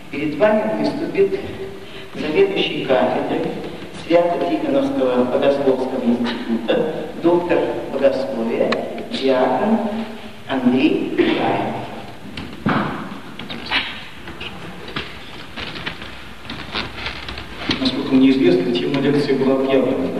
Перед вами выступит заведующий кафедрой Свято-Тихоновского богословского института, доктор богословия, диакон Андрей Бураев. Насколько мне известно, тема лекции была объявлена.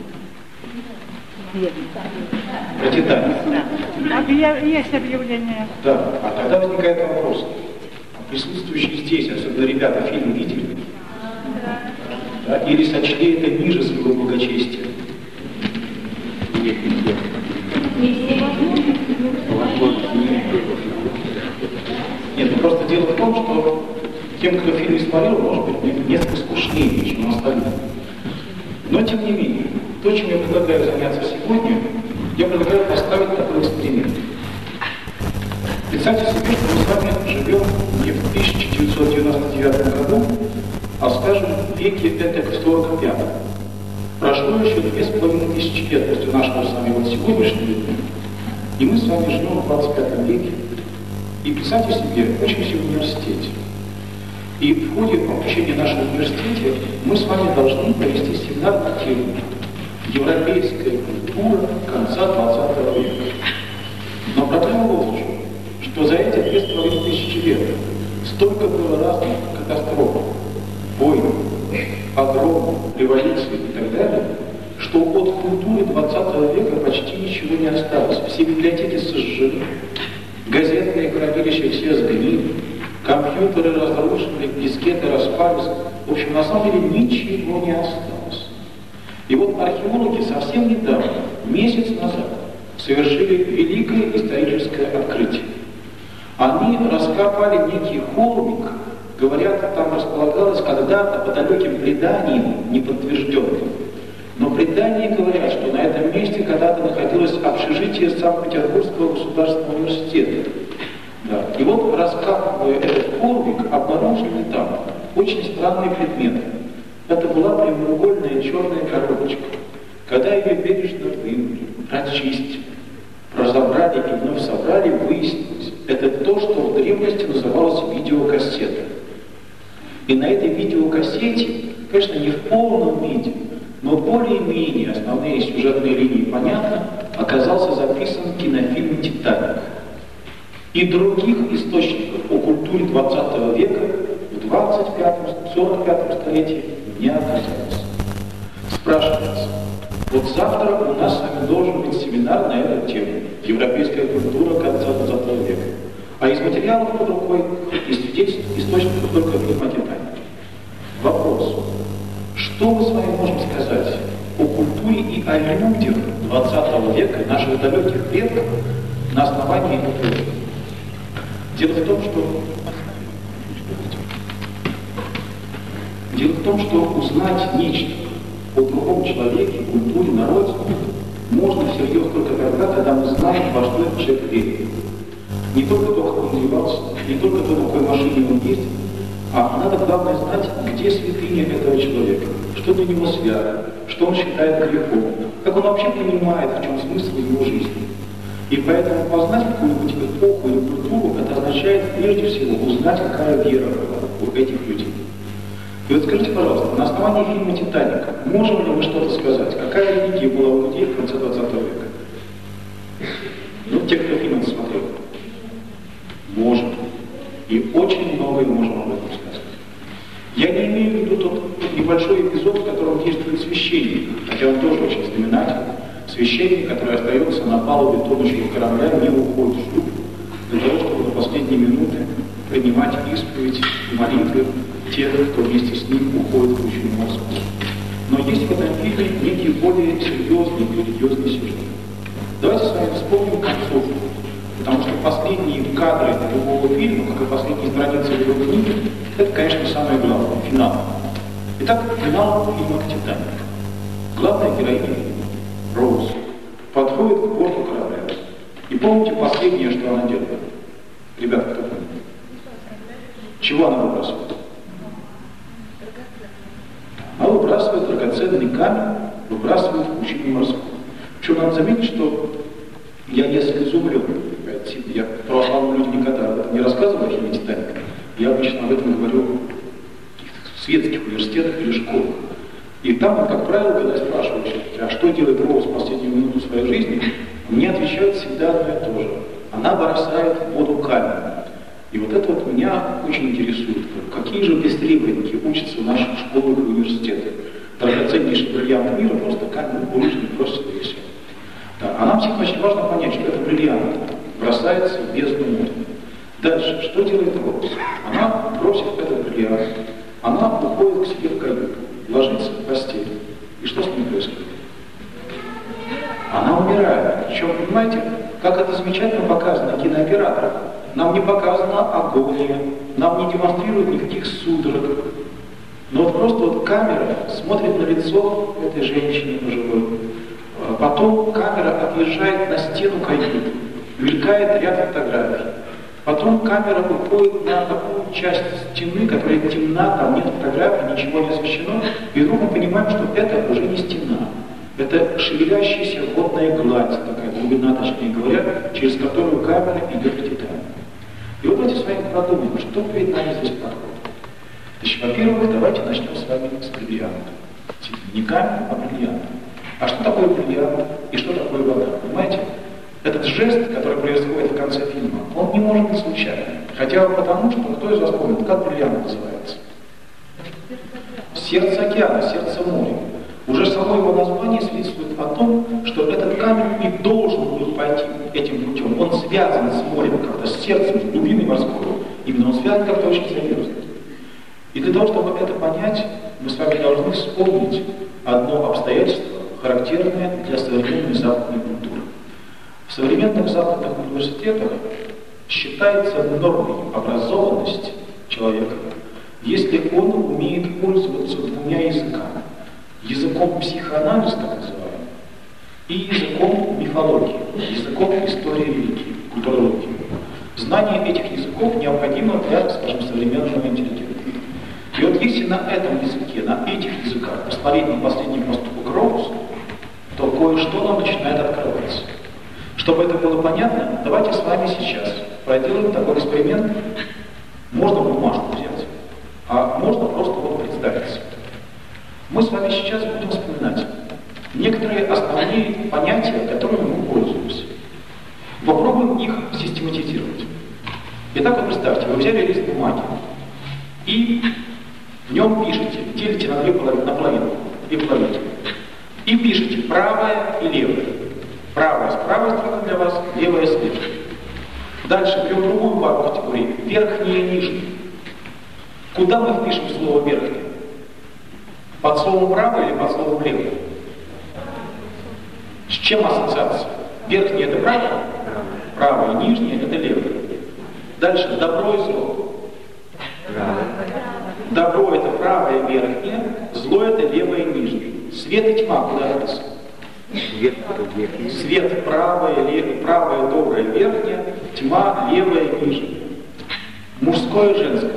Про «Титаник». Есть объявление. Да, а тогда возникает вопрос. Присутствующие здесь, особенно ребята, фильм видели? Да? Или сочли это ниже своего благочестия? Нет, ну просто дело в том, что тем, кто фильм смотрел, может быть, несколько скучнее, чем остальным. Но, тем не менее, то, чем я предлагаю заняться сегодня, я предлагаю поставить такой эксперимент. Представьте себе, что мы с вами живем не в 1999 году, а, скажем, в веке в 45. Прошло еще 2500 лет после нашего с вами вот сегодняшнего дня, и мы с вами живем в 25 веке. И представьте себе, учимся в университете. И в ходе обучения в нашем университете мы с вами должны провести семинар на тему «Европейская культура конца 20 века». Но проблема вот в чем, что за эти 2500 лет столько было разных катастроф, войн, погромов, революций и так далее, что от культуры 20 века почти ничего не осталось. Все библиотеки сожжены, газетные хранилища все сгнили, компьютеры разрушены, дискеты распались. В общем, на самом деле ничего не осталось. И вот археологи совсем недавно, месяц назад, совершили великое историческое открытие. Они раскопали некий холмик, говорят, там располагалось когда-то по далеким преданиям, неподтвержденным. Но предания говорят, что на этом месте когда-то находилось общежитие Санкт-Петербургского государственного университета. Да. И вот, раскапывая этот холмик, обнаружили там очень странный предмет. Это была прямоугольная черная коробочка. Когда ее бережно вымыли, очистили, разобрали и вновь собрали, выяснилось, это то, что в древности называлось видеокассета. И на этой видеокассете, конечно, не в полном виде, но более-менее основные сюжетные линии понятно, оказался записан кинофильм «Титаник». И других источников о культуре 20 века в 25-45 столетии не оказалось. Спрашивается, вот завтра у нас с вами должен быть семинар на эту тему «Европейская культура конца 20 века». А из материалов под рукой, из свидетельств, источников только фильм о «Титанике». Вопрос. Что мы с вами можем сказать о культуре и о людях 20 века, наших далеких предков, на основании этого фильма? Дело в том, что узнать нечто о другом человеке, культуре, народе можно всерьез только тогда, когда мы знаем, во что этот человек верит. Не только то, как он одевался, не только то, на какой машине он ездит, а надо главное знать, где святыня этого человека, что для него свято, что он считает грехом, как он вообще понимает, в чем смысл его жизни. И поэтому познать какую-нибудь эпоху или культуру, это означает прежде всего узнать, какая вера была у этих людей. И вот скажите, пожалуйста, на основании фильма «Титаник» можем ли мы что-то сказать? Какая религия была у людей в конце 20 века? Ну, те, кто фильм смотрел. Можем. И очень многое можем об этом сказать. Я не имею в виду тот небольшой эпизод, в котором действует священник, хотя он тоже очень знаменательный. Священник, который остается на палубе тонущего корабля, не уходит в шлюп, для того, чтобы на последние минуты принимать исповедь и молитвы тех, кто вместе с ним уходит в пучину морскую. Но есть в этом фильме некий более серьезный религиозный сюжет. Давайте с вами вспомним концовку, потому что последние кадры любого фильма, как и последние страницы его книги, это, конечно, самое главное, финал. Итак, финал фильма «Титаник». Главная героиня Роуз подходит к борту корабля. И помните последнее, что она делает? Ребята, кто помнит? Чего она выбрасывает? Она выбрасывает драгоценный камень, выбрасывает в пучину морскую. Причем надо заметить, что я несколько изумлен. Я православным людям никогда об этом не рассказывал о фильме «Титаник». Я обычно об этом говорю в светских университетах или школах. И там, как правило, когда я спрашиваю, а что делает Роуз в последнюю минуту своей жизни, мне отвечают всегда одно и то же. Она бросает в воду камень. И вот это вот меня очень интересует. Какие же бестребовники учатся в наших школах и университетах? Драгоценнейший бриллиант мира, просто камень булыжник бросил и все. Да. А нам всем очень важно понять, что это бриллиант бросается в бездну моря. Дальше, что делает Роуз? Она бросит этот бриллиант, она уходит к себе в каюту, ложится в постель. И что с ней происходит? Она умирает. Причем, понимаете, как это замечательно показано кинооператором. Нам не показана агония, нам не демонстрируют никаких судорог. Но вот просто вот камера смотрит на лицо этой женщины пожилой. Потом камера отъезжает на стену каюты, мелькает ряд фотографий. Потом камера уходит на такую часть стены, которая темна, там нет фотографий, ничего не освещено. И вдруг мы понимаем, что это уже не стена. Это шевелящаяся водная гладь, такая глубина, точнее говоря, через которую камера идет к Титанику. И вот давайте с вами подумаем, что перед нами здесь проходит. Значит, во-первых, давайте начнем с вами с бриллианта. Не камень, а бриллиант. А что такое бриллиант и что такое вода? Понимаете? Этот жест, который происходит в конце фильма, он не может быть случайным. Хотя бы потому, что кто из вас помнит, как бриллиант называется? Сердце океана, сердце моря. Уже само его название свидетельствует о том, что этот камень не должен был пойти этим путем. Он связан с морем как-то, с сердцем, с глубиной морской. Именно он связан как-то очень серьезно. И для того, чтобы это понять, мы с вами должны вспомнить одно обстоятельство, характерное для современной западной культуры. В современных западных университетах считается нормой образованности человека, если он умеет пользоваться двумя языками. Языком психоанализа, так называемым, и языком мифологии, языком истории религии, культурологии. Знание этих языков необходимо для, скажем, современного интеллигента. И вот если на этом языке, на этих языках посмотреть на последний поступок Роуз, то кое-что нам начинает открываться. Чтобы это было понятно, давайте с вами сейчас проделаем такой эксперимент. Можно бумажку взять, а можно просто вот представить себе. Мы с вами сейчас будем вспоминать некоторые основные понятия, которыми мы пользуемся. Попробуем их систематизировать. Итак, вот представьте, вы взяли лист бумаги и в нем пишете, делите на две половины, и пишете правое и левое. Правая с правой стороны для вас, левая с левой. Дальше берем другую пару категорий, верхнее и нижнее. Куда мы впишем слово верхнее? Под словом правое или под словом левое? С чем ассоциация? Верхнее это правое, правое, нижнее это левое. Дальше добро и зло. Добро это правое верхнее, зло это левое и нижнее. Свет и тьма куда написано? Свет правое, доброе верхнее, тьма левое и нижнее. Мужское и женское.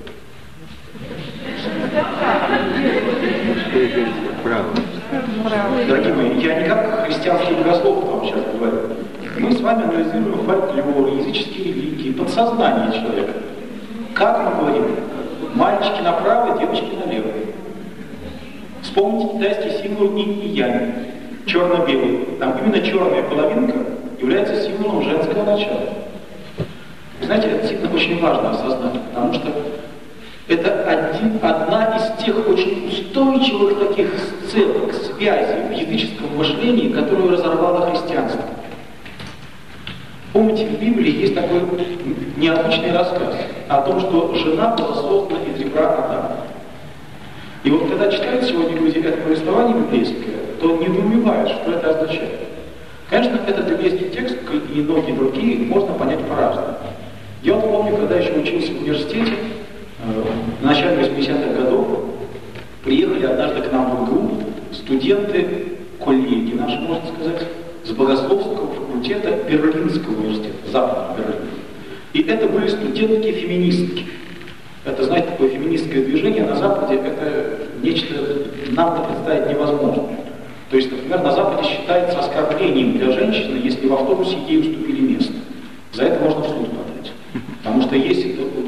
Дорогие мои, я не как христианский богослов вам сейчас говорю. Мы с вами анализируем фольклор, языческие религии, подсознание человека. Как мы говорим? Мальчики направо, девочки налево. Вспомните китайский символ инь и янь, черно-белый. Там именно черная половинка является символом женского начала. Вы знаете, это действительно очень важно осознать, потому что это одна из тех очень устойчивых таких сценок, связей в языческом мышлении, которую разорвало христианство. Помните, в Библии есть такой необычный рассказ о том, что жена была создана из ребра Адама. И вот когда читают сегодня люди это повествование библейское, то недоумевают, что это означает. Конечно, этот библейский текст, как и многие другие, можно понять по-разному. Я вот помню, когда еще учился в университете, в начале 80-х годов приехали однажды к нам в МГУ студенты, коллеги наши, можно сказать, с богословского факультета Берлинского университета, Западного Берлина. И это были студентки-феминистки. Это, знаете, такое феминистское движение на Западе, это нечто нам представить невозможно. То есть, например, на Западе считается оскорблением для женщины, если в автобусе ей уступили место. За это можно в суд подать. Потому что есть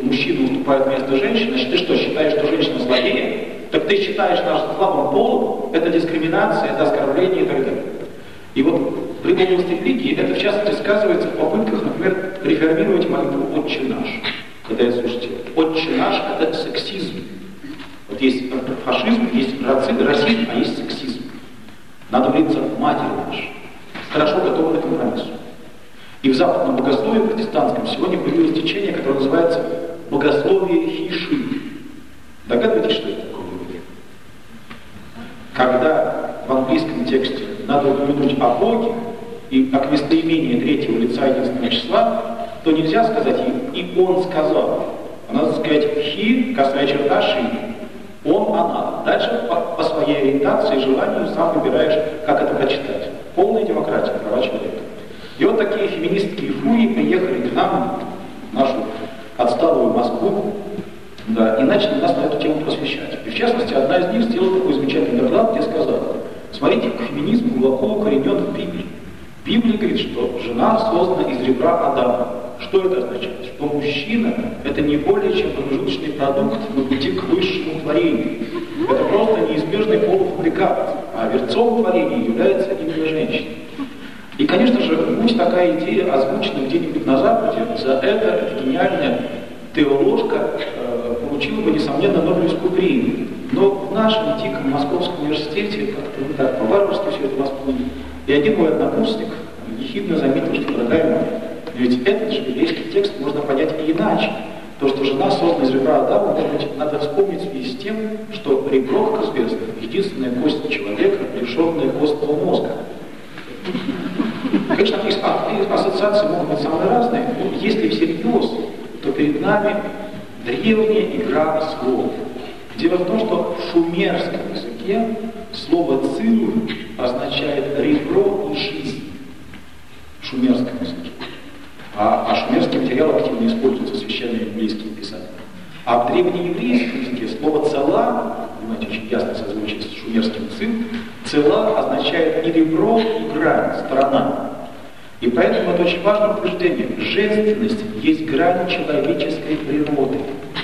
мужчина уступает место женщине, значит, ты что, считаешь, что женщина слабее? Так ты считаешь наш слабым полом, это дискриминация, это оскорбление и так далее. И вот при области религии это в частности сказывается в попытках, например, реформировать молитву «Отче наш». Когда я слушайте, «Отче наш» — это сексизм. Вот есть фашизм, есть расизм, а есть сексизм. Надо молиться «Матери нашей». Хорошо готовы к компромиссу. И в западном богословии протестантском сегодня появилось течение, которое называется богословие Хиши. Догадываетесь, что это такое? Когда в английском тексте надо упомянуть о Боге и о местоимении третьего лица единственного числа, то нельзя сказать «и он сказал». А надо сказать «he», косая черта «she». Он, она. Дальше по своей ориентации и желанию сам выбираешь, как это прочитать. Полная демократия, права человека. И вот такие феминистские фурии приехали к нам, в нашу отсталую Москву, да, и начали нас на эту тему просвещать. И в частности, одна из них сделала такой замечательный доклад, где сказала: смотрите, феминизм глубоко укоренен в Библии. Библия говорит, что жена создана из ребра Адама. Что это означает? Что мужчина – это не более чем промежуточный продукт на пути к высшему творению. Это просто неизбежный полуфабрикат, а верцом творения является именно женщина. И, конечно же, будь такая идея озвучена где-нибудь на Западе, за это эта гениальная теоложка получила бы, несомненно, Нобелевскую премию. Но в нашем диком Московском университете как-то не так по-варварски все это восприняли. И один мой однокурсник ехидно заметил, что, дорогая моя, ведь этот же библейский текст можно понять и иначе. То, что жена создана из ребра Адама, может быть, надо вспомнить в связи с тем, что ребро, как известно, единственная кость человека, лишенная костного мозга. Конечно, ассоциации могут быть самые разные, но если всерьез, то перед нами древняя игра слов. Дело в том, что в шумерском языке слово «цил» означает «ребро» и «жизнь». В шумерском языке. А шумерский материал активно используется в священными библейскими писаниями. А в древнееврейском языке слово «цела», понимаете, очень ясно созвучие с шумерским «цил», «цела» означает и ребро, и грань, сторона. И поэтому это очень важное утверждение. Женственность есть грань человеческой природы.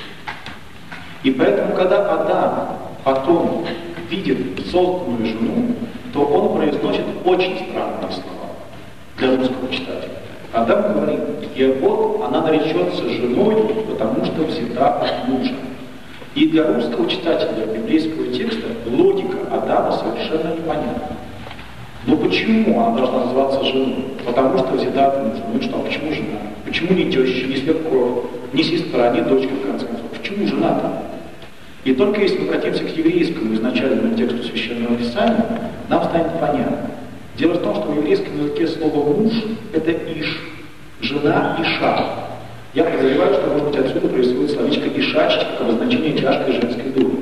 И поэтому, когда Адам потом видит созданную жену, то он произносит очень странные слова для русского читателя. Адам говорит: и вот она наречется женой, потому что взята от мужа. И для русского читателя библейского текста логика Адама совершенно непонятна. Но почему она должна называться женой? Потому что взята от мужа. Ну и что, почему жена? Почему не теща, не свекровь, не сестра, не дочка, в конце концов? Почему жена-то? И только если мы обратимся к еврейскому изначальному тексту Священного Писания, нам станет понятно. Дело в том, что в еврейском языке слово «муж» — это «иш», жена «иша». Я подозреваю, что, может быть, отсюда происходит словечко «ишачить» как обозначение тяжкой женской доли.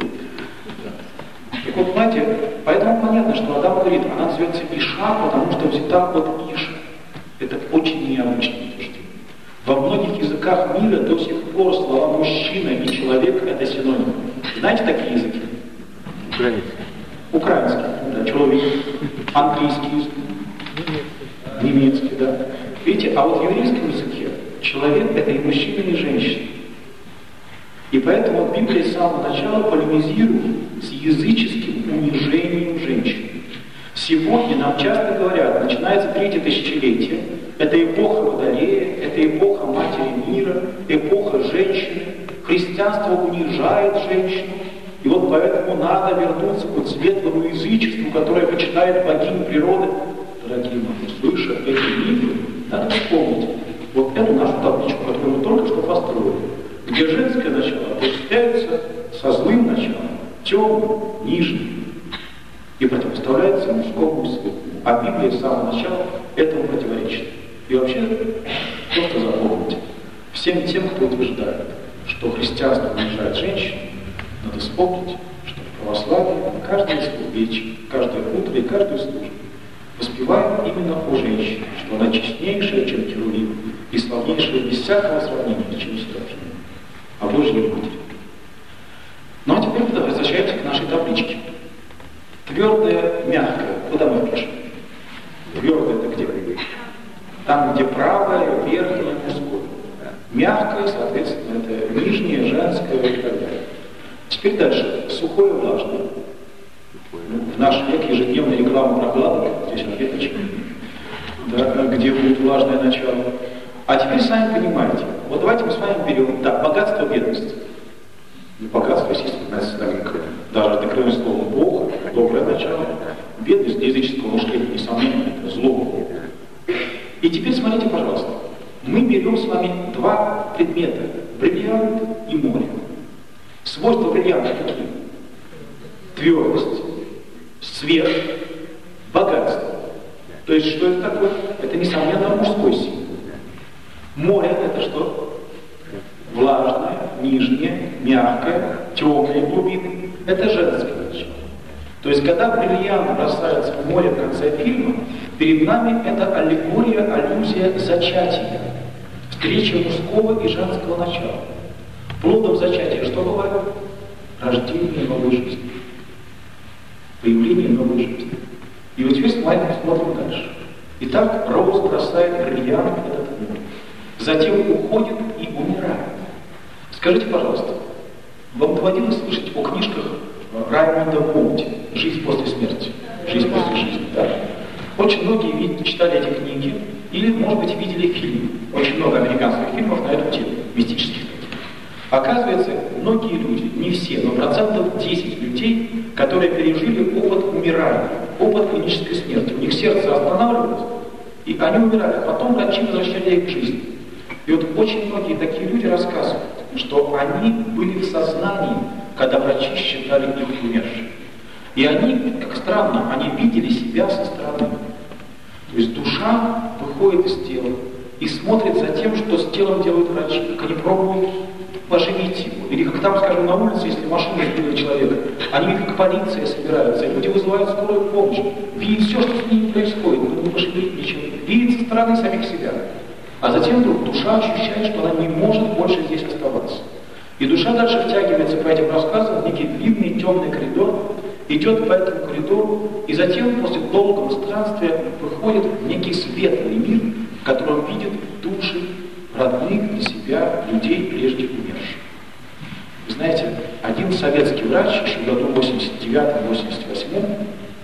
Так вот, понимаете, поэтому понятно, что Адам говорит, она называется «иша», потому что взята от «иша». Это очень необычное утверждение. Во многих языках мира до сих пор слова «мужчина» и «человек» — это синонимы. Знаете такие языки? Украинский, да, человек. Английский язык. Немецкий, да. Видите, а вот в еврейском языке человек — это и мужчина, и женщина. И поэтому вот Библия с самого начала полемизирует с языческим унижением женщин. Сегодня нам часто говорят, начинается 3-е тысячелетие, это эпоха Водолея, это эпоха Матери Мира, эпоха женщины. Христианство унижает женщину. И вот поэтому надо вернуться к светлому язычеству, которое почитает богиню природы. Дорогие мои, слыша эти мифы, надо вспомнить вот эту нашу табличку, которую мы только что построили, где женское начало отождествляется со злым началом, темным, нижним, и противоставляется мужскому и светлому. А Библия с самого начала этому противоречит. И вообще, просто запомните, всем тем, кто утверждает, что христианство унижает женщин, надо вспомнить, что в православии на каждой из вечер, каждое утро и каждую службу воспеваем именно о женщине, что она честнейшая, чем Херувим, и славнейшая без всякого сравнения, чем Серафим, о Божьей Матери. Ну а теперь возвращаемся к нашей табличке. Твердое, мягкое. Куда мы пишем? Твердое это где? Там, где правое, верхнее, мужское. Мягкое, соответственно, это нижнее. мужское, женское и так далее. Теперь дальше. Сухое, влажное. В наш век ежедневная реклама прокладок, здесь ответочка, да, где будет влажное начало. А теперь сами понимаете, вот давайте мы с вами берем, да, богатство, бедность. Богатство, естественно, даже докрываем словом Бог, доброе начало. Бедность для языческого мышления, несомненно, это зло. И теперь смотрите, пожалуйста. Мы берем с вами два предмета. Бриллиант и море. Свойства бриллианта какие? Твердость, свет, богатство. То есть, что это такое? Это, несомненно, мужской символ. Море – это что? Влажное, нижнее, мягкое, темные глубины. Это женское начало. То есть, когда бриллиант бросается в море в конце фильма, перед нами это аллегория, аллюзия зачатия. Встреча мужского и женского начала. Плодом зачатия что бывает? Рождение новой жизни. Появление новой жизни. И вот теперь смотрим дальше. Итак, Роуз бросает бриллиант в этот море. Затем уходит и умирает. Скажите, пожалуйста, вам доводилось слышать о книжках Раймонда Моуди «Жизнь после смерти», «Жизнь после жизни», да? Очень многие читали эти книги или, может быть, видели фильмы. Очень много американских фильмов на эту тему, мистических таких. Оказывается, многие люди, не все, но 10% людей, которые пережили опыт умирания, опыт клинической смерти. У них сердце останавливалось, и они умирали, а потом врачи возвращали их к жизни. И вот очень многие такие люди рассказывают, что они были в сознании, когда врачи считали их умершими. И они, как странно, они видели себя со стороны. То есть душа выходит из тела и смотрит за тем, что с телом делают врачи, как они пробуют оживить его. Или как там, скажем, на улице, если машина сбила человека, они видят, как полиция собирается, люди вызывают скорую помощь, видят все, что с ними происходит, но не пошевелить ничего, видят со стороны самих себя. А затем вдруг душа ощущает, что она не может больше здесь оставаться. И душа дальше втягивается по этим рассказам в некий длинный темный коридор, идет по этому коридору, и затем после долгого странствия выходит в некий светлый мир, в котором видит души родных для себя людей, прежде умерших. Вы знаете, один советский врач еще в году 89-88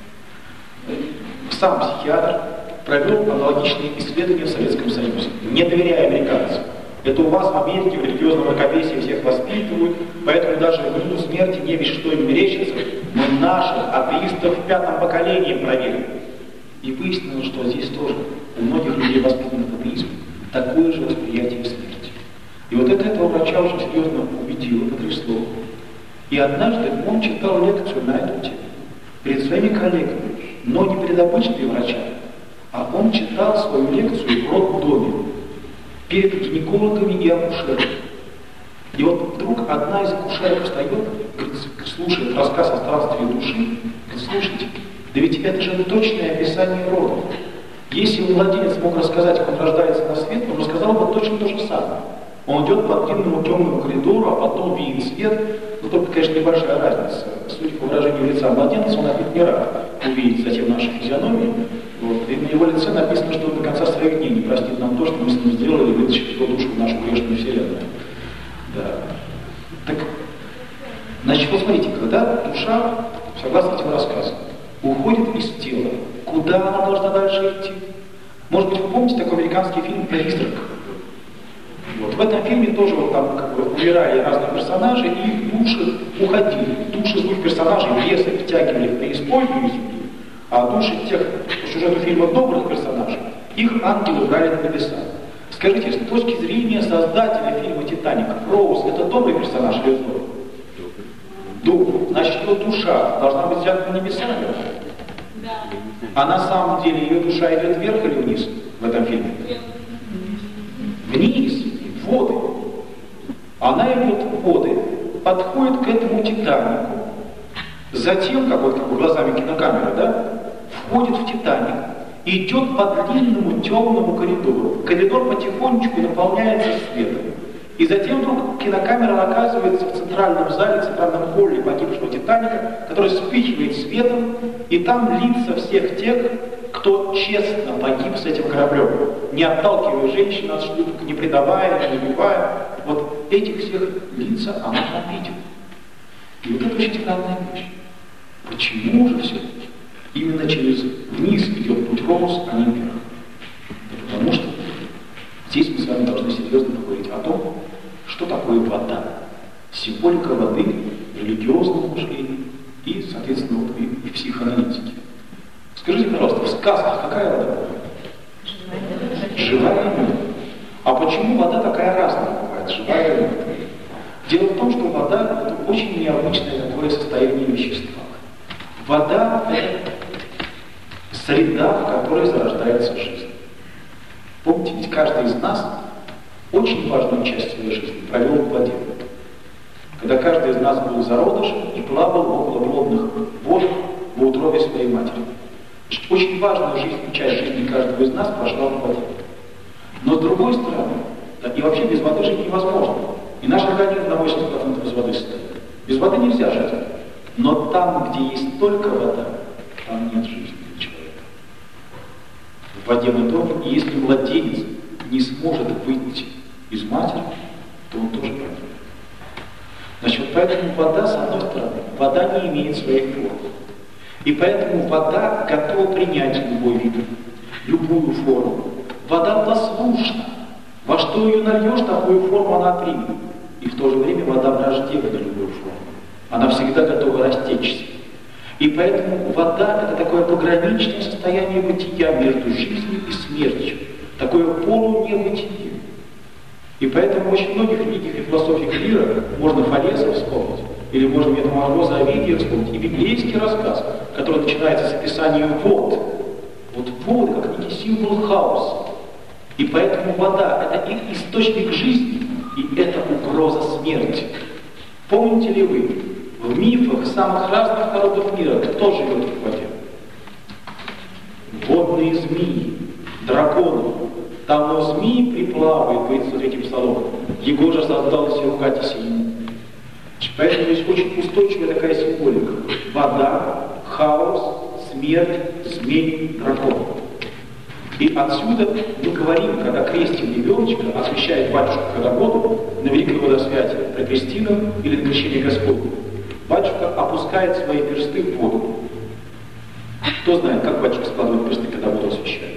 сам психиатр провел аналогичные исследования в Советском Союзе, не доверяя американцам. Это у вас в Америке в религиозном мракобесии всех воспитывают, поэтому даже в минуту смерти не весь что им мерещится. Мы наших атеистов в 5-м поколении проверим. И выяснилось, что здесь тоже у многих людей, воспитанных в атеизме, такое же восприятие смерти. И вот это этого врача очень серьезно убедило, потрясло. И однажды он читал лекцию на эту тему перед своими коллегами, но не перед обычными врачами, а он читал свою лекцию в роддоме перед гинекологами и акушерами. И вот вдруг одна из акушерок встает, говорит, слушает рассказ о странстве души, говорит, слушайте, да ведь это же точное описание родов. Если бы младенец мог рассказать, как он рождается на свет, он рассказал бы точно то же самое. Он идет по длинному темному коридору, а потом видит свет, но только, конечно, небольшая разница. Судя по выражению лица младенца, он опять не рад увидеть затем наши физиономии. Вот. И на его лице написано, что он до конца своих дней не простит нам то, что мы с ним сделали, вытащив его душу в нашу грешную вселенную. Да. Так, значит, вот смотрите, когда душа, согласно этим рассказам, уходит из тела, куда она должна дальше идти? Может быть, вы помните такой американский фильм «Призрак»? Вот. В этом фильме тоже вот там как бы умирали разные персонажи, и их души уходили. Души злых персонажей бесы втягивали в преисподнюю землю, а души тех, по сюжету фильма, добрых персонажей, их ангелы брали на небеса. Скажите, с точки зрения создателя фильма «Титаник», Роуз — это добрый персонаж или злой? Добрый. Значит, его душа должна быть взята на небеса? Да. А на самом деле ее душа идет вверх или вниз в этом фильме? Вниз, в воды. Она идет в воды, подходит к этому «Титанику». Затем, как вот глазами кинокамеры, да, входит в «Титаник», идет по длинному темному коридору. Коридор потихонечку наполняется светом. И затем вдруг кинокамера оказывается в центральном зале, в центральном холле погибшего «Титаника», который вспыхивает светом, и там лица всех тех, кто честно погиб с этим кораблем, не отталкивая женщин от шлюпок, не предавая, не убивая. Вот этих всех лиц изменится, она напитит. И вот это очень странная вещь. Почему же все именно через вниз идет путь Роус, а не вверх? Да потому что здесь мы с вами должны серьезно поговорить о том, что такое вода. Символика воды в религиозном мышлении и, соответственно, вот и в психоаналитике. Скажите, пожалуйста, в сказках какая вода? Живая и мертвая. А почему вода такая разная бывает, живая и мертвая? Дело в том, что вода – это очень необычное такое состояние вещества. Вода – это среда, в которой зарождается жизнь. Помните, ведь каждый из нас очень важную часть своей жизни провел в воде. Когда каждый из нас был зародышем и плавал в околоплодных водах в утробе своей матери. Очень важную часть жизни каждого из нас прошла в воде. Но с другой стороны, да, и вообще без воды жить невозможно. И наш организм на 80% из воды состоит. Без воды нельзя жить. Но там, где есть только вода, там нет жизни для человека. В воде мы тонем, и если младенец не сможет выйти из матери, то он тоже погибнет. Значит, поэтому вода, с одной стороны, вода не имеет своих форм. И поэтому вода готова принять любой вид, любую форму. Вода послушна. Во что ее нальешь, такую форму она примет. И в то же время вода враждебна любую форму. Она всегда готова растечься. И поэтому вода – это такое пограничное состояние бытия между жизнью и смертью. Такое полунебытие. И поэтому в очень многих религиях и философиях мира можно Фалеса вспомнить, или можно Метаморфоза Овидия вспомнить, и библейский рассказ, который начинается с описания вод. Вот воды как некий символ хаоса. И поэтому вода – это их источник жизни, и это угроза смерти. Помните ли вы, в мифах самых разных народов мира кто живет в воде? Водные змеи, драконы. Там но змеи приплавает, говорится в третьем псаломе. Его же создал из Сеукати сильно. Поэтому здесь очень устойчивая такая символика. Вода, хаос, смерть, змей, дракон. И отсюда мы говорим, когда крестим ребеночка, освящает батюшка когда воду, на Великое Водосвятие, прокрестином или на Крещение Господне, батюшка опускает свои персты в воду. Кто знает, как батюшка складывает персты, когда воду освящает?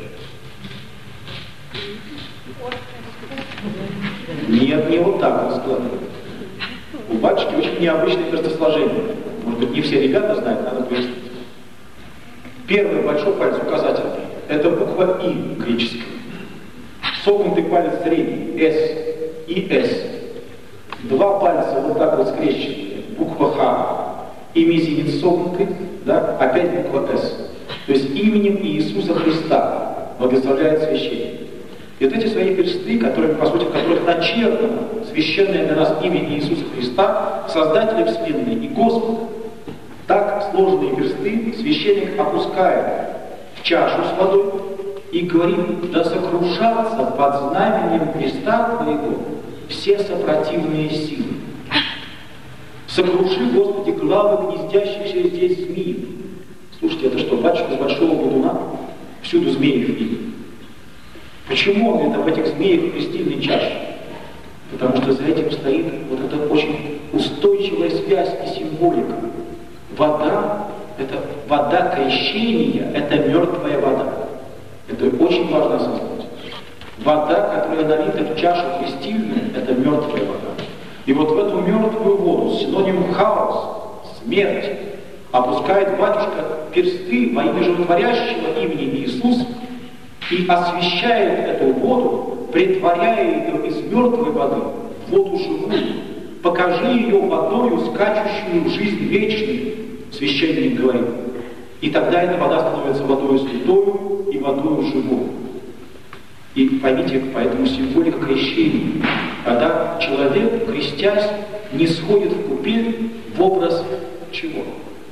Нет, не вот так он складывает. У батюшки очень необычное перстосложение. Может быть, не все ребята знают, надо пояснить. Первый большой палец указательный. Это буква И греческая. Согнутый палец средний, С и С. Два пальца вот так вот скрещенные, буква Х. И мизинец согнутый, да, опять буква С. То есть именем Иисуса Христа благословляет священник. И вот эти свои персты, которые, по сути, в которых начертано священное для нас имя Иисуса Христа, Создателя Вселенной и Господа, так сложные персты священник опускает в чашу с водой и говорит: да сокрушатся под знаменем креста Твоего все сопротивные силы. Сокруши, Господи, главы гнездящихся здесь змеи. Слушайте, это что, батюшка с большого Будуна? Всюду змеев видит. Почему он это в этих змеях крестильной чаши? Потому что за этим стоит вот эта очень устойчивая связь и символика. Вода – это вода крещения, это мертвая вода. Это очень важно осознать. Вода, которая налита в чашу крестильную, это мертвая вода. И вот в эту мертвую воду, синоним хаос, смерть, опускает батюшка персты во имя животворящего имени Иисуса и освящает эту воду, притворяя ее из мертвой воды в воду живую. Покажи ее водою, скачущую в жизнь вечную, священник говорит. И тогда эта вода становится водою святою и водою живой. И поймите, поэтому символика крещения, когда человек, крестясь, не сходит в купель в образ чего?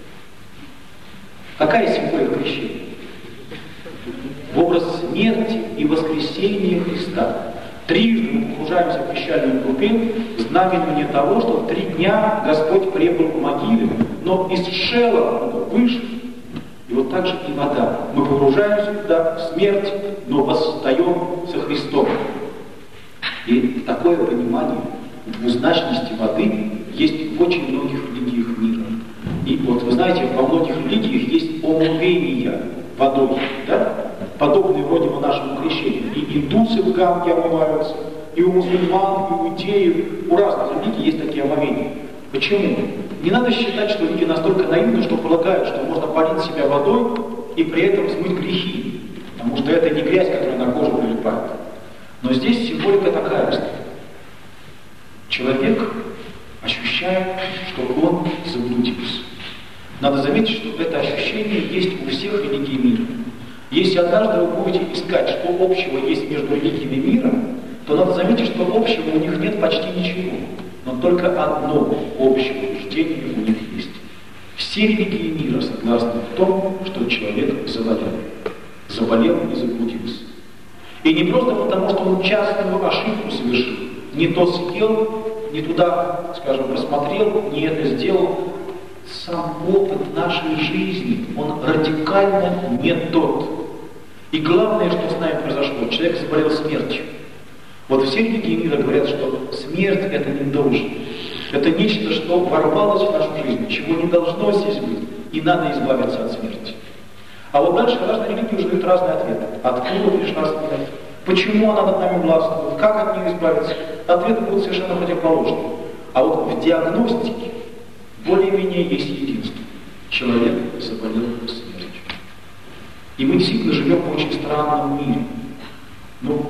Какая символика крещения? В образ смерти и воскресения Христа. Трижды мы погружаемся в пещерную купель, знаменование того, что 3 дня Господь пребыл в могиле, но из шела он вышел. И вот так же и вода. Мы погружаемся туда в смерть, но восстаем со Христом. И такое понимание двузначности воды есть в очень многих религиях мира. И вот вы знаете, во многих религиях есть омывение водой, да? Подобные вроде бы нашему крещению. И индусы в Ганге омываются, и у мусульман, и у иудеев, у разных религий есть такие омовения. Почему? Не надо считать, что люди настолько наивны, что полагают, что можно полить себя водой и при этом смыть грехи. Потому что это не грязь, которая на кожу прилипает. Но здесь символика такая же. Человек ощущает, что он заблудился. Надо заметить, что это ощущение есть у всех религий мира. Если однажды вы будете искать, что общего есть между религиями мира, то надо заметить, что общего у них нет почти ничего. Но только одно общее убеждение у них есть. Все религии мира согласны в том, что человек заболел. Заболел и заблудился. И не просто потому, что он частную ошибку совершил. Не то съел, не туда, скажем, посмотрел, не это сделал. Сам опыт нашей жизни, он радикально не тот. И главное, что с нами произошло, человек заболел смертью. Вот все религии мира говорят, что смерть – это не должно. Это нечто, что ворвалось в нашу жизнь, чего не должно здесь быть, и надо избавиться от смерти. А вот дальше разные религии уже дают разные ответы. Откуда пришла смерть? Почему она над нами властвует? Как от нее избавиться? Ответы будут совершенно противоположны. А вот в диагностике более-менее есть единство. Человек заболел смертью. И мы действительно живем в очень странном мире. Ну,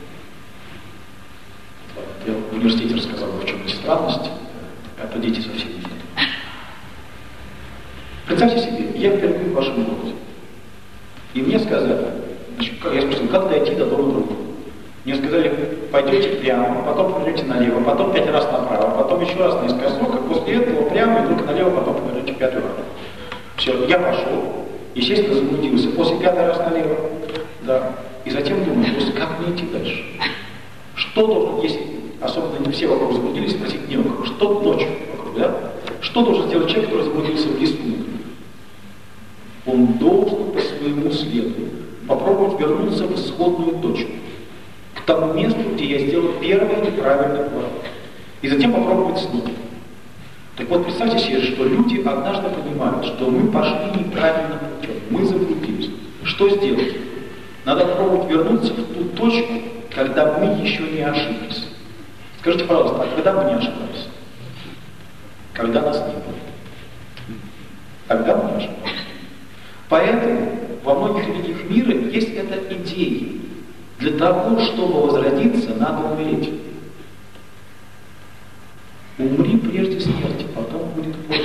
я в университете рассказал, в чем есть странность, а то дети совсем не знают. Представьте себе, я впервые в вашем городе. И мне сказали, значит, я спросил, как дойти до дома друга? Мне сказали, пойдете прямо, потом повернете налево, потом 5 раз направо, потом еще раз наискосок, и после этого прямо и только налево, потом повернете 5 раз. Все, я пошел, естественно, заблудился. После 5 раз налево, да. И затем думаю, как мне идти дальше? Что должен, если особенно не все вокруг заблудились, спросить не у кого, что ночью вокруг, да? Что должен сделать человек, который заблудился в лесу? Он должен по своему следу попробовать вернуться в исходную точку. К тому месту, где я сделал первый неправильный поворот. И затем попробовать снова. Так вот, представьте себе, что люди однажды понимают, что мы пошли неправильным путем, мы заблудились. Что сделать? Надо попробовать вернуться в ту точку, когда мы еще не ошиблись. Скажите, пожалуйста, а когда мы не ошибались? Когда нас не было. Когда мы не ошибались. Поэтому во многих религиях мира есть эта идея. Для того, чтобы возродиться, надо умереть. Умри прежде смерти, потом будет поздно.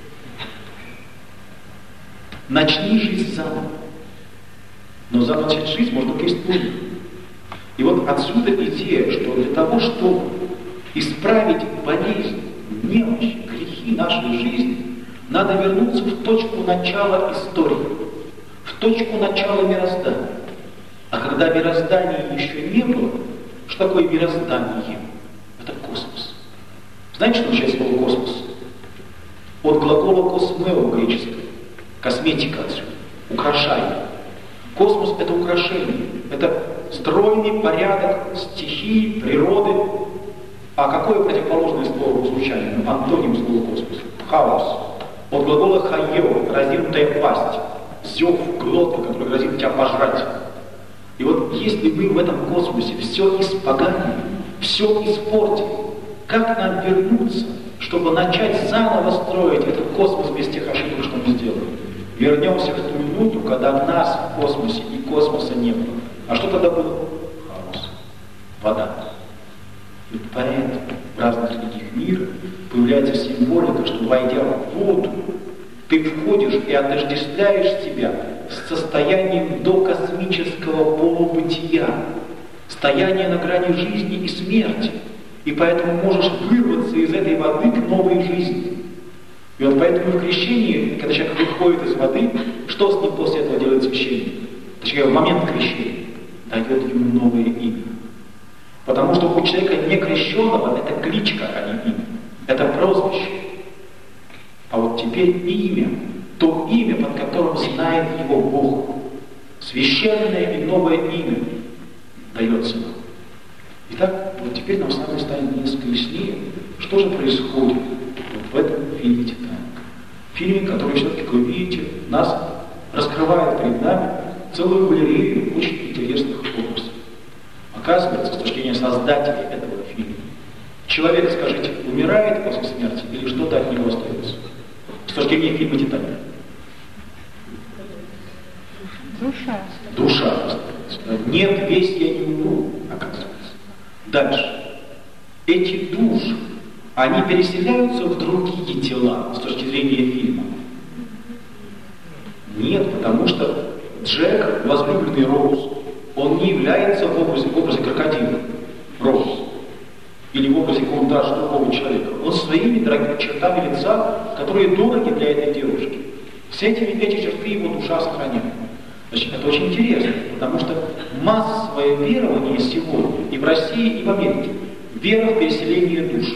Начни жизнь заново. Но заново начать жизнь можно только историю. И вот отсюда идея, что для того, чтобы исправить болезнь, немощь, грехи нашей жизни, надо вернуться в точку начала истории, в точку начала мироздания. А когда мироздания еще не было, что такое мироздание? Это космос. Знаете, что означает слово космос? От глагола космео греческого. Косметика отсюда. Украшание. Космос – это украшение. Это стройный порядок стихий, природы. А какое противоположное слово по звучанию? Антоним слова космос. Хаос. От глагола хайео – разинутая пасть. Зев, глотка, который грозит тебя пожрать. И вот если мы в этом космосе все испоганили, все испортили, как нам вернуться, чтобы начать заново строить этот космос без тех ошибок, что мы сделали? Вернемся в ту минуту, когда нас в космосе и космоса не было. А что тогда было? Хаос. Вода. И поэтому в разных религиях мира появляется символика, что войдя в воду, ты входишь и отождествляешь себя с состоянием докосмического полубытия, стояние на грани жизни и смерти, и поэтому можешь вырваться из этой воды к новой жизни. И вот поэтому в крещении, когда человек выходит из воды, что с ним после этого делает священник? Точнее, в момент крещения дает ему новое имя. Потому что у человека некрещенного это кличка, а не имя. Это прозвище. А вот теперь имя, то имя, под которым знает его Бог. Священное и новое имя дается нам. Итак, вот теперь нам с вами станет несколько яснее, что же происходит вот в этом фильме «Титаник». Фильме, который все-таки, как вы видите, нас раскрывает перед нами целую галерею очень интересных образов. Оказывается, с точки зрения создателей этого фильма, человек, скажите, умирает после смерти или что-то от него остается? С точки зрения фильма «Титаник». Душа. Душа остается. Нет, весь я не умру, оказывается. Дальше. Эти души, они переселяются в другие тела с точки зрения фильма? Нет, потому что Джек, возлюбленный Роуз, он не является в образе крокодила Роуз или в образе какого-то другого человека. Он своими дорогими чертами лица, которые дороги для этой девушки. С эти черты его душа сохраняет. Значит, это очень интересно, потому что массовое верование сегодня и в России, и в Америке — вера в переселение душ.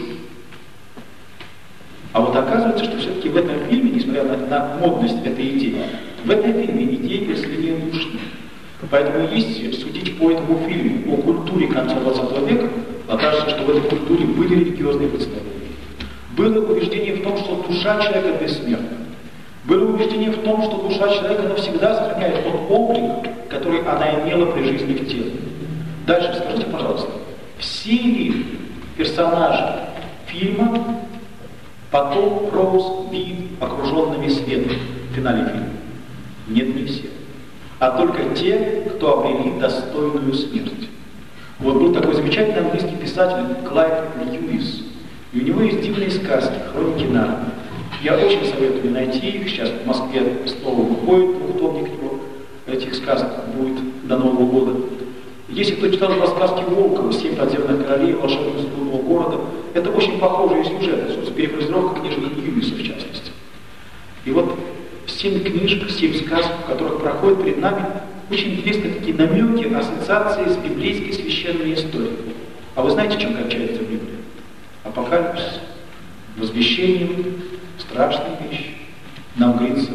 А вот оказывается, что все-таки в этом фильме, несмотря на модность этой идеи, в этом фильме идеи переселения душ нет. Поэтому если судить по этому фильму о культуре конца 20 века, окажется, что в этой культуре были религиозные представления. Было убеждение в том, что душа человека бессмертна. Было убеждение в том, что душа человека навсегда сохраняет тот облик, который она имела при жизни в теле. Дальше скажите, пожалуйста, все ли персонажи фильма потом Роуз видит окруженными светом в финале фильма? Нет, не все. А только те, кто обрели достойную смерть. Вот был такой замечательный английский писатель Клайв Льюис. И у него есть дивные сказки, хроники Нарнии. Я очень советую найти их. Сейчас в Москве снова выходит двухтомник его. Этих сказок будет до Нового года. Если кто читал про сказки Волкова, «Семь подземных королей», «Волшебник изумрудного города», это очень похожие сюжеты, собственно, перефразировка книжек Льюиса, в частности. И вот 7 книжек, 7 сказок, в которых проходят перед нами очень интересные такие намеки, ассоциации с библейской священной историей. А вы знаете, чем кончается Библия? Апокалипсис, возвещением страшной вещи. Нам говорится: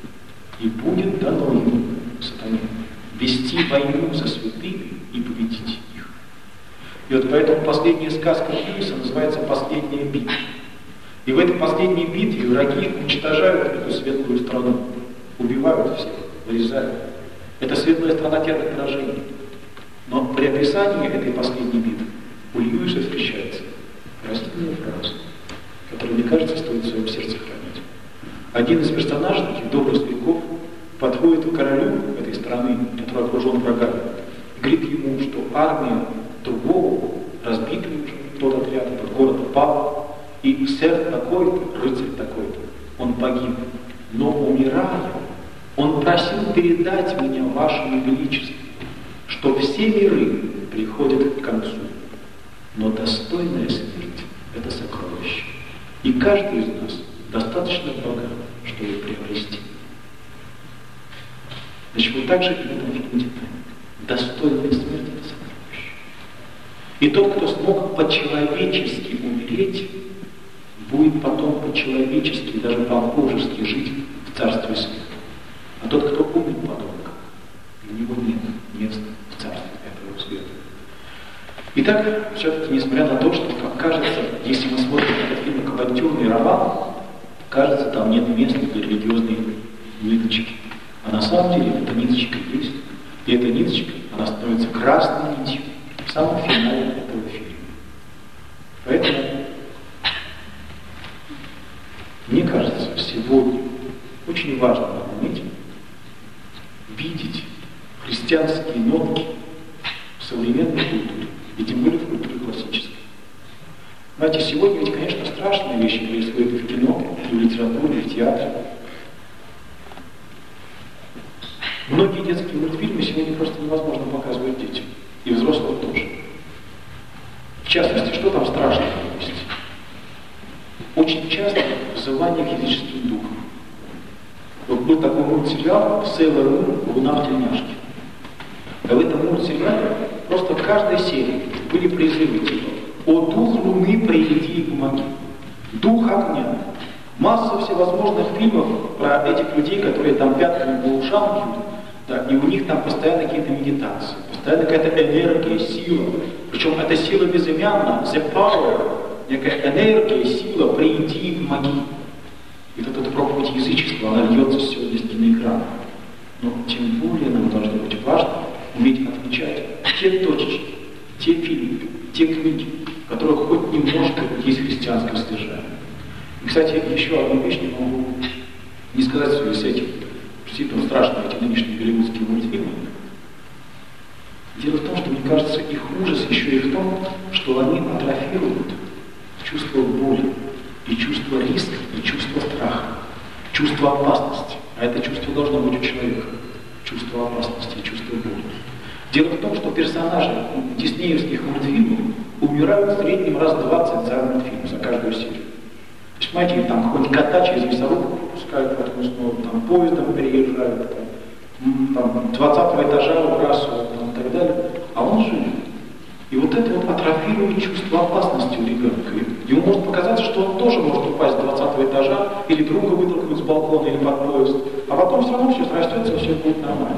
и будет дано ему, сатане, вести войну со святыми и победить их. И вот поэтому последняя сказка Льюиса называется «Последняя битва». И в этой последней битве враги уничтожают эту светлую страну, убивают всех, вырезают. Эта светлая страна терпит поражение. Но при описании этой последней битвы у Льюиса встречается поразительная фраза, которую, мне кажется, стоит в своем сердце хранить. Один из персонажей, таких добрых стариков, подходит к королю этой страны, который окружен врагами, и говорит ему, что армия другого разбита уже, тот отряд, этот город пал, и сэр такой-то, рыцарь такой-то, он погиб. Но умирая, он просил передать меня вашему величеству, что все миры приходят к концу, но достойная смерть — это сокровище. И каждый из нас достаточно богат, чтобы приобрести. Значит, вот так же и в этом фильме «Титаник». Достойная смерть — это сокровище. И тот, кто смог по-человечески умереть, будет потом по-человечески, даже по-божески жить в царстве света. А тот, кто умер подобно, для него нет места в царстве этого света. Итак, все-таки, несмотря на то, что, как кажется, если мы смотрим на этот фильм как авантюрный роман, кажется, там нет места для религиозной ниточки. А на самом деле эта ниточка есть. И эта ниточка, она становится красной нитью в самом финале этого фильма. Поэтому, мне кажется, сегодня очень важно уметь видеть христианские нотки в современной культуре, и тем более в культуре классической. Знаете, сегодня ведь, конечно, страшные вещи происходят и в кино, и в литературе, и в театре. Многие детские мультфильмы сегодня просто невозможно показывать детям, и взрослым тоже. В частности, что там страшного есть? Очень часто взывание к языческим духам. Вот был такой мультсериал «Сейлор Мун. Луна в тельняшке». А в этом мультсериале просто в каждой серии были призывы типа: «О дух Луны, приди и помоги», «Дух огня». Масса всевозможных фильмов про этих людей, которые там пятками по ушам бьют, да, и у них там постоянно какие-то медитации, Это какая-то энергия, сила. Причем эта сила безымянна, the power, некая энергия, сила «приди, помоги». И вот эта проповедь язычества, она льется сегодня с киноэкрана. Но тем более нам должно быть важно уметь отмечать те точки, те фильмы, те книги, в которых хоть немножко есть христианское содержание. И, кстати, еще одну вещь не могу не сказать в связи с этим. Действительно страшно эти нынешние голливудские мультфильмы. Дело в том, что, мне кажется, их ужас еще и в том, что они атрофируют чувство боли, и чувство риска, и чувство страха, чувство опасности. А это чувство должно быть у человека. Чувство опасности и чувство боли. Дело в том, что персонажи диснеевских мультфильмов умирают в среднем раз 20 за мультфильм, за каждую серию. То есть, понимаете, там какой-нибудь кота через мясорубку пропускают, потом снова там поездом переезжают, там 20-го этажа выбрасывают, там, и так далее. А он жив. И вот это вот атрофирует чувство опасности у ребенка. Ему может показаться, что он тоже может упасть с 20-го этажа, или друга вытолкнуть с балкона, или под поезд. А потом все равно все срастется, все будет нормально.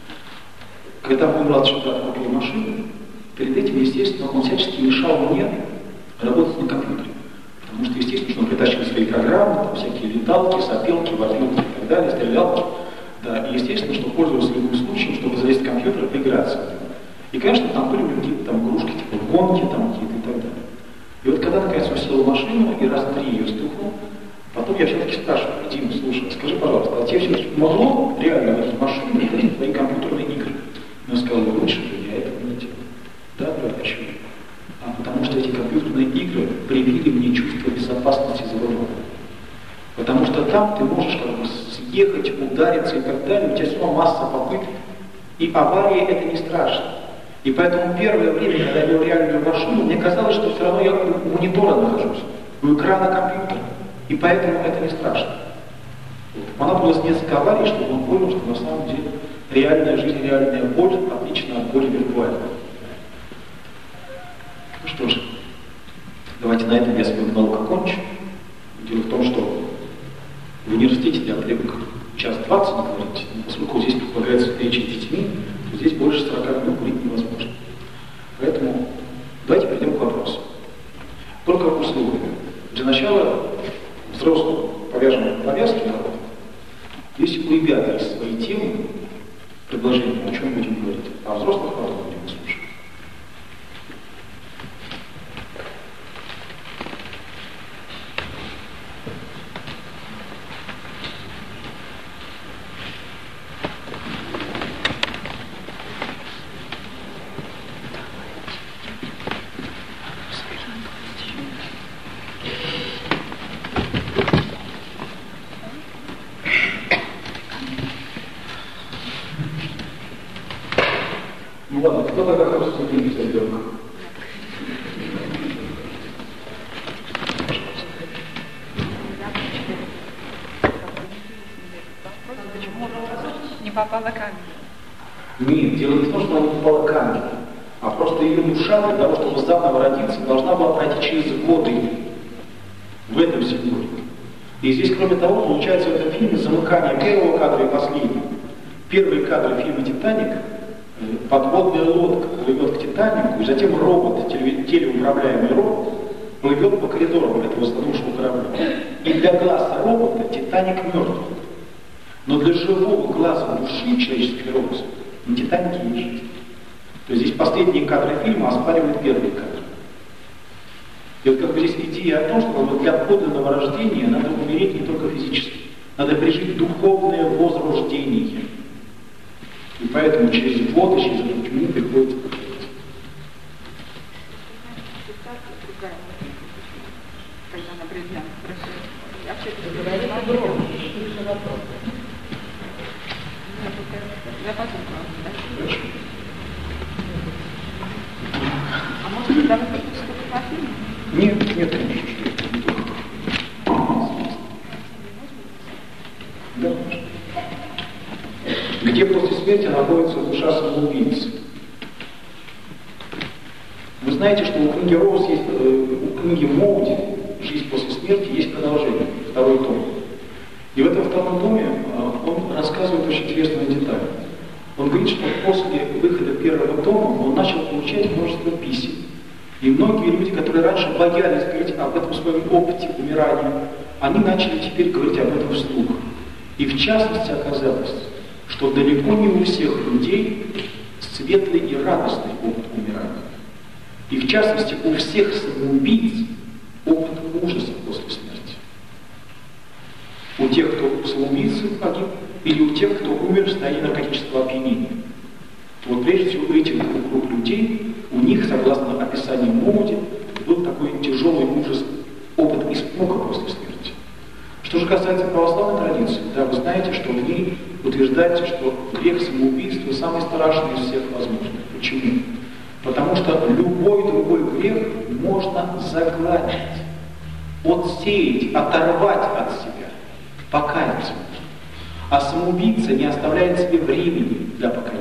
Когда мой младший брат купил машину, перед этим, естественно, он всячески мешал мне работать на компьютере. Потому что, естественно, что он притащил свои программы, там всякие леталки, сопелки, вопилки и так далее, стрелялки. Да, и естественно, что пользовался любым случаем, чтобы залезть в компьютер и поиграться. И, конечно, там были какие-то там игрушки, типа гонки там какие-то и так далее. И вот когда, наконец, он сел в машину и раз 3 ее стукнул, потом я все-таки спрашиваю: Дима, слушай, скажи, пожалуйста, а тебе все-таки могло реально в эту машину и твои компьютерные игры? И он сказал: лучше бы я этого не делал. Да, брат, почему? А потому что эти компьютерные игры привили мне чувство безопасности за рулем. Потому что там ты можешь как бы съехать, удариться и так далее, у тебя все равно масса попыток, и авария это не страшно. И поэтому первое время, когда я вел реальную машину, мне казалось, что все равно я у монитора нахожусь, у экрана компьютера. И поэтому это не страшно. Понадобилось несколько аварий, чтобы он понял, что на самом деле реальная жизнь, реальная боль отлична от боли виртуальной. Ну что ж, давайте на этом я свой монолог окончу. Дело в том, что в университете я привык час 20 говорить, но поскольку здесь предполагается встреча с детьми, то здесь больше 40 минут говорить невозможно. Поэтому давайте перейдем к вопросу. Только условия. Для начала взрослым повяжем повязки на рот. Если у ребят есть свои темы, предложения, о чем будем говорить, а взрослых потом будем слушать. Ну ладно, кто тогда хочет судить за ребенка? Почему не попала камень? Нет, дело не в том, что она не попала камень, а просто ее душа для того, чтобы заново родиться, должна была пройти через годы в этом символе. И здесь, кроме того, получается в этом фильме замыкание первого кадра и последнего. Первый кадр фильма «Титаник» — подводная лодка плывет к Титанику, и затем робот, телеуправляемый робот, плывет по коридорам этого затонувшего корабля. И для глаза робота Титаник мертв. Но для живого глаза души человеческой робота на Титанике есть жизнь. То есть здесь последние кадры фильма оспаривают первые кадры. И вот как бы здесь идея о том, что для подлинного рождения надо умереть не только физически, надо пережить духовное возрождение. И поэтому через воды, через эту тьму приходится проходить. Когда на бриллиант просили. Я все-таки Говорит огромный, что за вопрос. Я подумала, да? Хорошо. А может, когда вы что-то по фильму? Нет, нет, конечно, что не только. Да, конечно. Где после смерти находится душа самоубийцы. Вы знаете, что у книги Роуз есть, у книги Моуди «Жизнь после смерти» есть продолжение, второй том. И в этом втором томе он рассказывает очень интересную деталь. Он говорит, что после выхода первого тома он начал получать множество писем. И многие люди, которые раньше боялись говорить об этом своем опыте умирания, они начали теперь говорить об этом вслух. И в частности оказалось, что далеко не у всех людей светлый и радостный опыт умирания. И в частности у всех самоубийц опыт ужаса после смерти. У тех, кто самоубийцы погиб, или у тех, кто умер в состоянии наркотического опьянения. Вот прежде всего этих двух групп людей, у них, согласно описанию Моуди, был такой тяжелый ужас, опыт испуга после смерти. Что же касается православной традиции, да, вы знаете, что в ней утверждается, что грех самоубийства самый страшный из всех возможных. Почему? Потому что любой другой грех можно загладить, отсеять, оторвать от себя, покаяться. А самоубийца не оставляет себе времени для покаяния.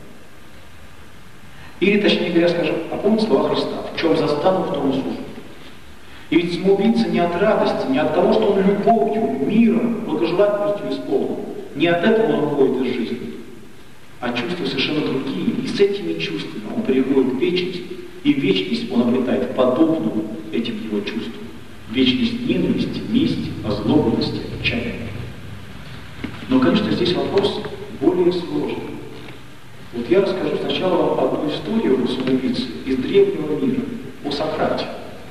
Или, точнее говоря, скажем, а помните слова Христа: в чем застану, в том и служу. И ведь самоубийца не от радости, не от того, что он любовью, миром, благожелательностью исполнен. Не от этого он уходит из жизни. А чувства совершенно другие. И с этими чувствами он переходит в вечность. И в вечность он обретает подобную этим его чувствам. Вечность ненависти, мести, озлобленности, отчаяния. Но, конечно, здесь вопрос более сложный. Вот я расскажу сначала вам одну историю о самоубийце из древнего мира, о Сократе.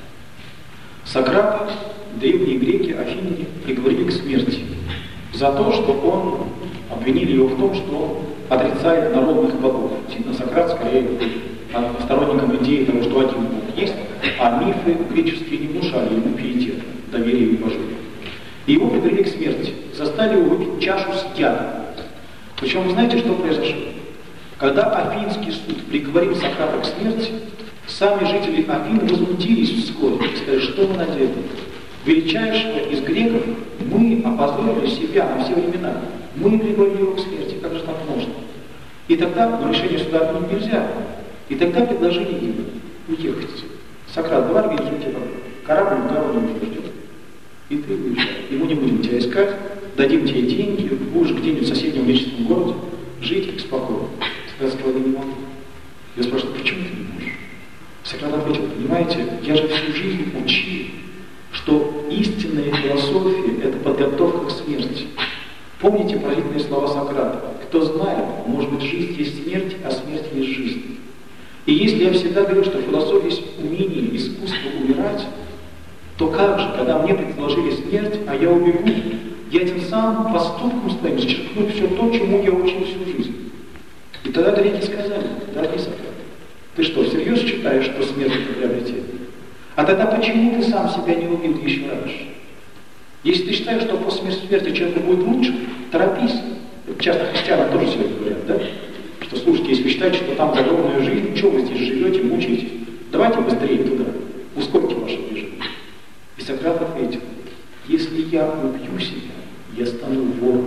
Сократа древние греки, афиняне, приговорили к смерти за то, что он, обвинили его в том, что он отрицает народных богов. Действительно, Сократ скорее сторонником идеи того, что один бог есть, а мифы греческие не внушали ему пиетет, доверие и уважение. И его приговорили к смерти, заставили его выпить чашу с ядом. Причем вы знаете, что произошло? Когда Афинский суд приговорил Сократа к смерти, сами жители Афин возмутились вскоре и сказали: что мы наделали? Величайшего из греков мы опозорили себя на все времена. Мы приговорили его к смерти, как же так можно? И тогда, но решение суда отменить нельзя. И тогда предложили ему уехать. Сократ, давай организуем тебя корабль, да, он не ждет. И ты уезжай. И мы не будем тебя искать, дадим тебе деньги, будешь где-нибудь в соседнем греческом городе жить спокойно. Сократ сказал: я не могу. Я спрашиваю: почему ты не можешь? Сократ ответил: понимаете, я же всю жизнь учил, что истинная философия – это подготовка к смерти. Помните поразительные слова Сократа: кто знает, может быть, жизнь есть смерть, а смерть есть жизнь. И если я всегда говорю, что философия есть умение, искусство умирать, то как же, когда мне предложили смерть, а я убегу, я этим самым поступком своим зачеркну все то, чему я учил всю жизнь. И тогда греки сказали: дорогой Сократ, ты что, всерьез считаешь, что смерть это приобретение? А тогда почему ты сам себя не убил еще раньше? Если ты считаешь, что после смерти человеку будет лучше, торопись. Часто христианам тоже сегодня говорят, да? Что, слушайте, если вы считаете, что там загробная жизнь, что вы здесь живете, мучаетесь, давайте быстрее туда, ускорьте ваше движение. И Сократ ответил: если я убью себя, я стану вором.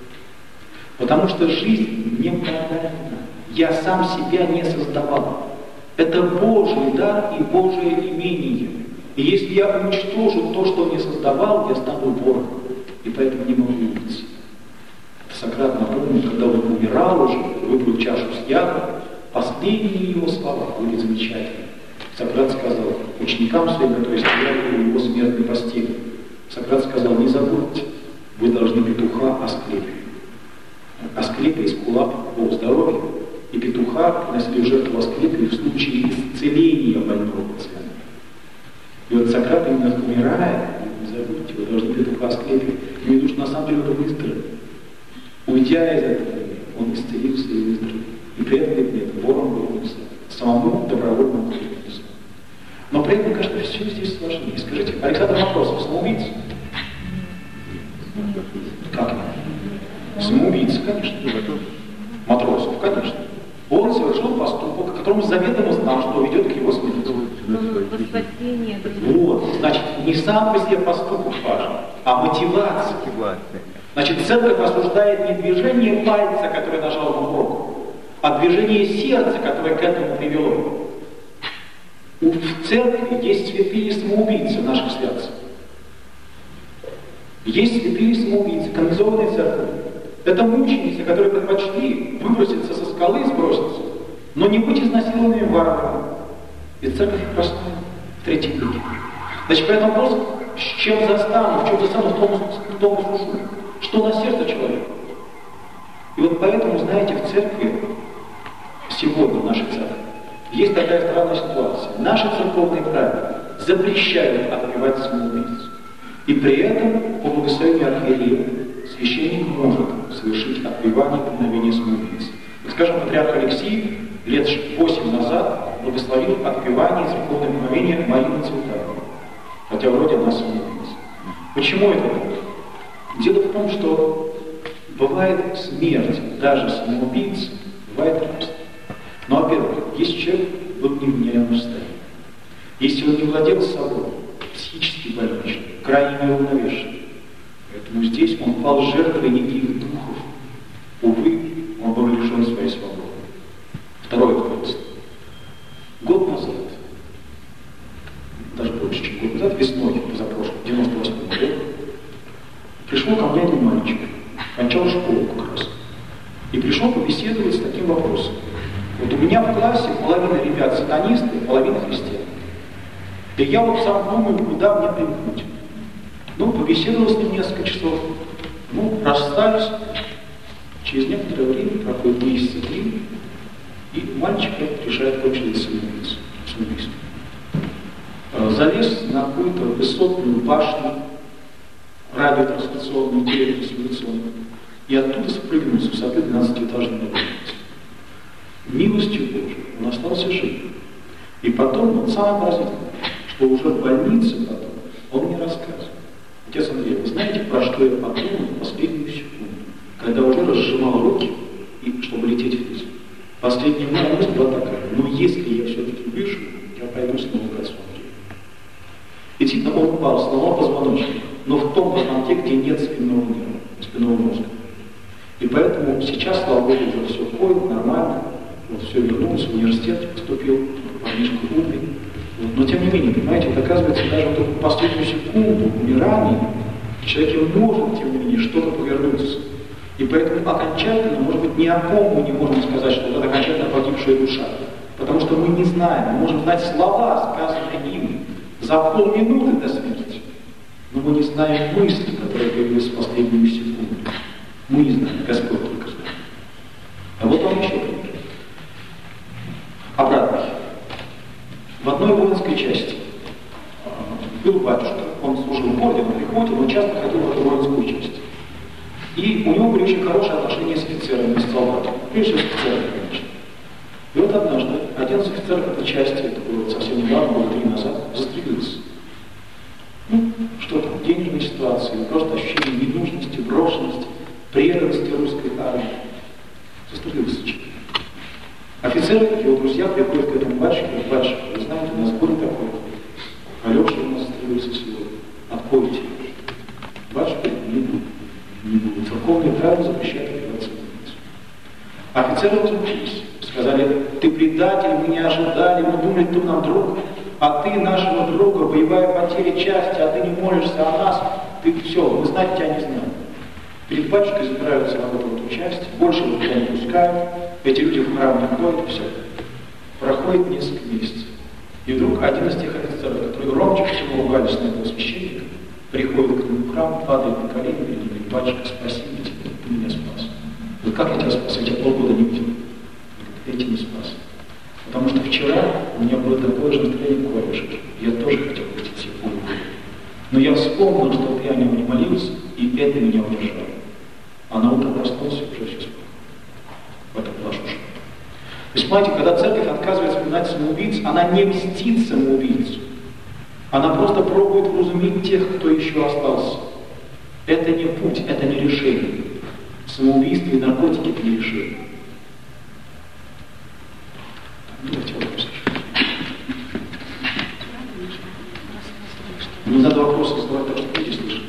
Потому что жизнь не продана. Я сам себя не создавал. Это Божий дар и Божие имение. И если я уничтожу то, что не создавал, я стану вором. И поэтому не могу убиться. Сократ напомнил, когда он умирал уже, выпил чашу с ядом, последние его слова были замечательные. Сократ сказал ученикам своим, которые стояли у его смертной постели. Сократ сказал: не забудьте, вы должны петуха Асклепию. Асклепия из кулак Бог здоровья, и петуха приносили жертву Асклепию в случае исцеления больного пациента. И вот Сократ, именно умирая, не забудьте, вы должны петуха Асклепию. И душ на самом деле это выздоровел. Уйдя из этого мира, он исцелился и выздоровел. И при этом, говорит, нет, вором вернулся, самому добровольно вернулся. Но при этом, конечно, все здесь сложнее. Скажите, Александр Матросов самоубийца? Как? Самоубийца, конечно. Матросов, конечно. Он совершил поступок, о котором заведомо знал, что ведет к его смерти. Вот, значит, не сам по себе поступок важен, а мотивация. Значит, церковь осуждает не движение пальца, который нажал на кнопку, а движение сердца, которое к этому привело. В церкви есть святые самоубийцы в наших сердцах. Есть святые самоубийцы, канонизованные церкви. Это мученицы, которые предпочли выброситься со скалы и сброситься, но не быть изнасилованными варварами. И церковь их простила в третьем веке. Значит, поэтому вопрос, с чем застану, в том служу, что на сердце человека. И вот поэтому, знаете, в церкви, сегодня в нашей церкви, есть такая странная ситуация. Наши церковные правила запрещают отпевать самоубийц. И при этом, по благословению архиерея, священник может совершить отпевание и поминовение самоубийц. Вот, скажем, патриарх Алексий лет 8 назад благословил отпевание и церковное поминовение Марины Цветаевой. Хотя вроде она самоубийца. Почему это так? Дело в том, что бывает смерть даже самоубийц, бывает рабство. Но, во-первых, если человек был не в невменяемом состоянии, если он не владел собой, психически больной, крайне неуравновешенный, поэтому здесь он пал жертвой неких духов. Увы, он был лишен своей свободы. Второе обстоятельство. Год назад, даже больше, чем год назад, весной, позапрошлым, 98 году, пришел ко мне один мальчик, кончал школу как раз, и пришел побеседовать с таким вопросом. Вот у меня в классе половина ребят сатанисты, половина христиан. И я вот сам думаю, куда мне примкнуть. Ну, побеседовал с ним несколько часов, ну, расстались. Через некоторое время, проходит месяца 3, и мальчик решает кончить самоубийством. Залез на какую-то высотную башню, радиотрансляционную, телетрансляционную, и оттуда спрыгнул с высоты 12-этажной больницы. Милостью Божией он остался жив. И потом, вот самое поразительное, что уже в больнице потом он мне рассказывал. Отец Андрей, вы знаете, про что я подумал в последнюю секунду, когда уже разжимал руки, чтобы лететь вниз? Последняя моя мысль была такая: ну если я все-таки выживу, я пойду снова к отцу Андрею. И действительно он упал, сломал позвоночник, но в том позвонке, где нет спинного нерва, спинного мозга. И поэтому сейчас, слава Богу, уже все ходит нормально, вот все вернулся, в университет поступил, парнишка умный. Вот. Но тем не менее, понимаете, вот оказывается, даже вот эту последнюю секунду умирания в человеке может, тем не менее, что-то повернуться. И поэтому окончательно, может быть, ни о ком мы не можем сказать, что это окончательно погибшая душа. Потому что мы не знаем, мы можем знать слова, сказанные им за полминуты до смерти. Но мы не знаем мысли, которые появились в последнюю секунду. Мы не знаем, Господь только знает. А вот он еще пример. Обратный. В одной воинской части был батюшка, он служил в городе, на приходе, но часто ходил в эту воинскую часть. И у него были очень хорошие отношения с офицерами, с солдатами. Прежде всего с офицерами, конечно. И вот однажды один из офицеров этой части, это было совсем недавно, было 3 назад, застрелился. Ну, что там, денежная ситуация, просто ощущение ненужности, брошенности, преданности русской армии. Застрелился человек. Офицеры, его друзья приходят к этому батюшке и говорят: батюшка, вы знаете, у нас горе такое. Алеша у нас застрелился сегодня. Отпойте. Батюшка не будет. Не будет. Церковные правила запрещают отпевать самоубийцу. Офицеры возмутились. Сказали: ты предатель, мы не ожидали, мы думали, ты нам друг, а ты нашего друга, боевая потеря части, а ты не молишься о нас, ты все, мы знать тебя не знаем. Перед батюшкой забираются в эту часть, больше его туда не пускают, эти люди в храм не ходят, все. Проходит несколько месяцев. И вдруг один из тех офицеров, которые громче всего ругались на этого священника, приходит к нему в храм, падает на колени перед ним: батюшка, спасибо тебе, ты меня спас. Вот как я тебя спас? Я тебя полгода не видел. Я тебя не спас. Потому что вчера у меня было такое же настроение, как у Алеши. Я тоже хотел быть себе полгода. Но я вспомнил, что ты о нем не молился, и это меня удержало. А на утро проснулся и уже все спал. В этом была шуша. То есть, понимаете, когда церковь отказывается вспоминать самоубийц, она не мстит самоубийцу. Она просто пробует вразумить тех, кто еще остался. Это не путь, это не решение. Самоубийство и наркотики – это не решение. Давайте вопрос еще. Не надо вопросы задавать так, что люди слышат.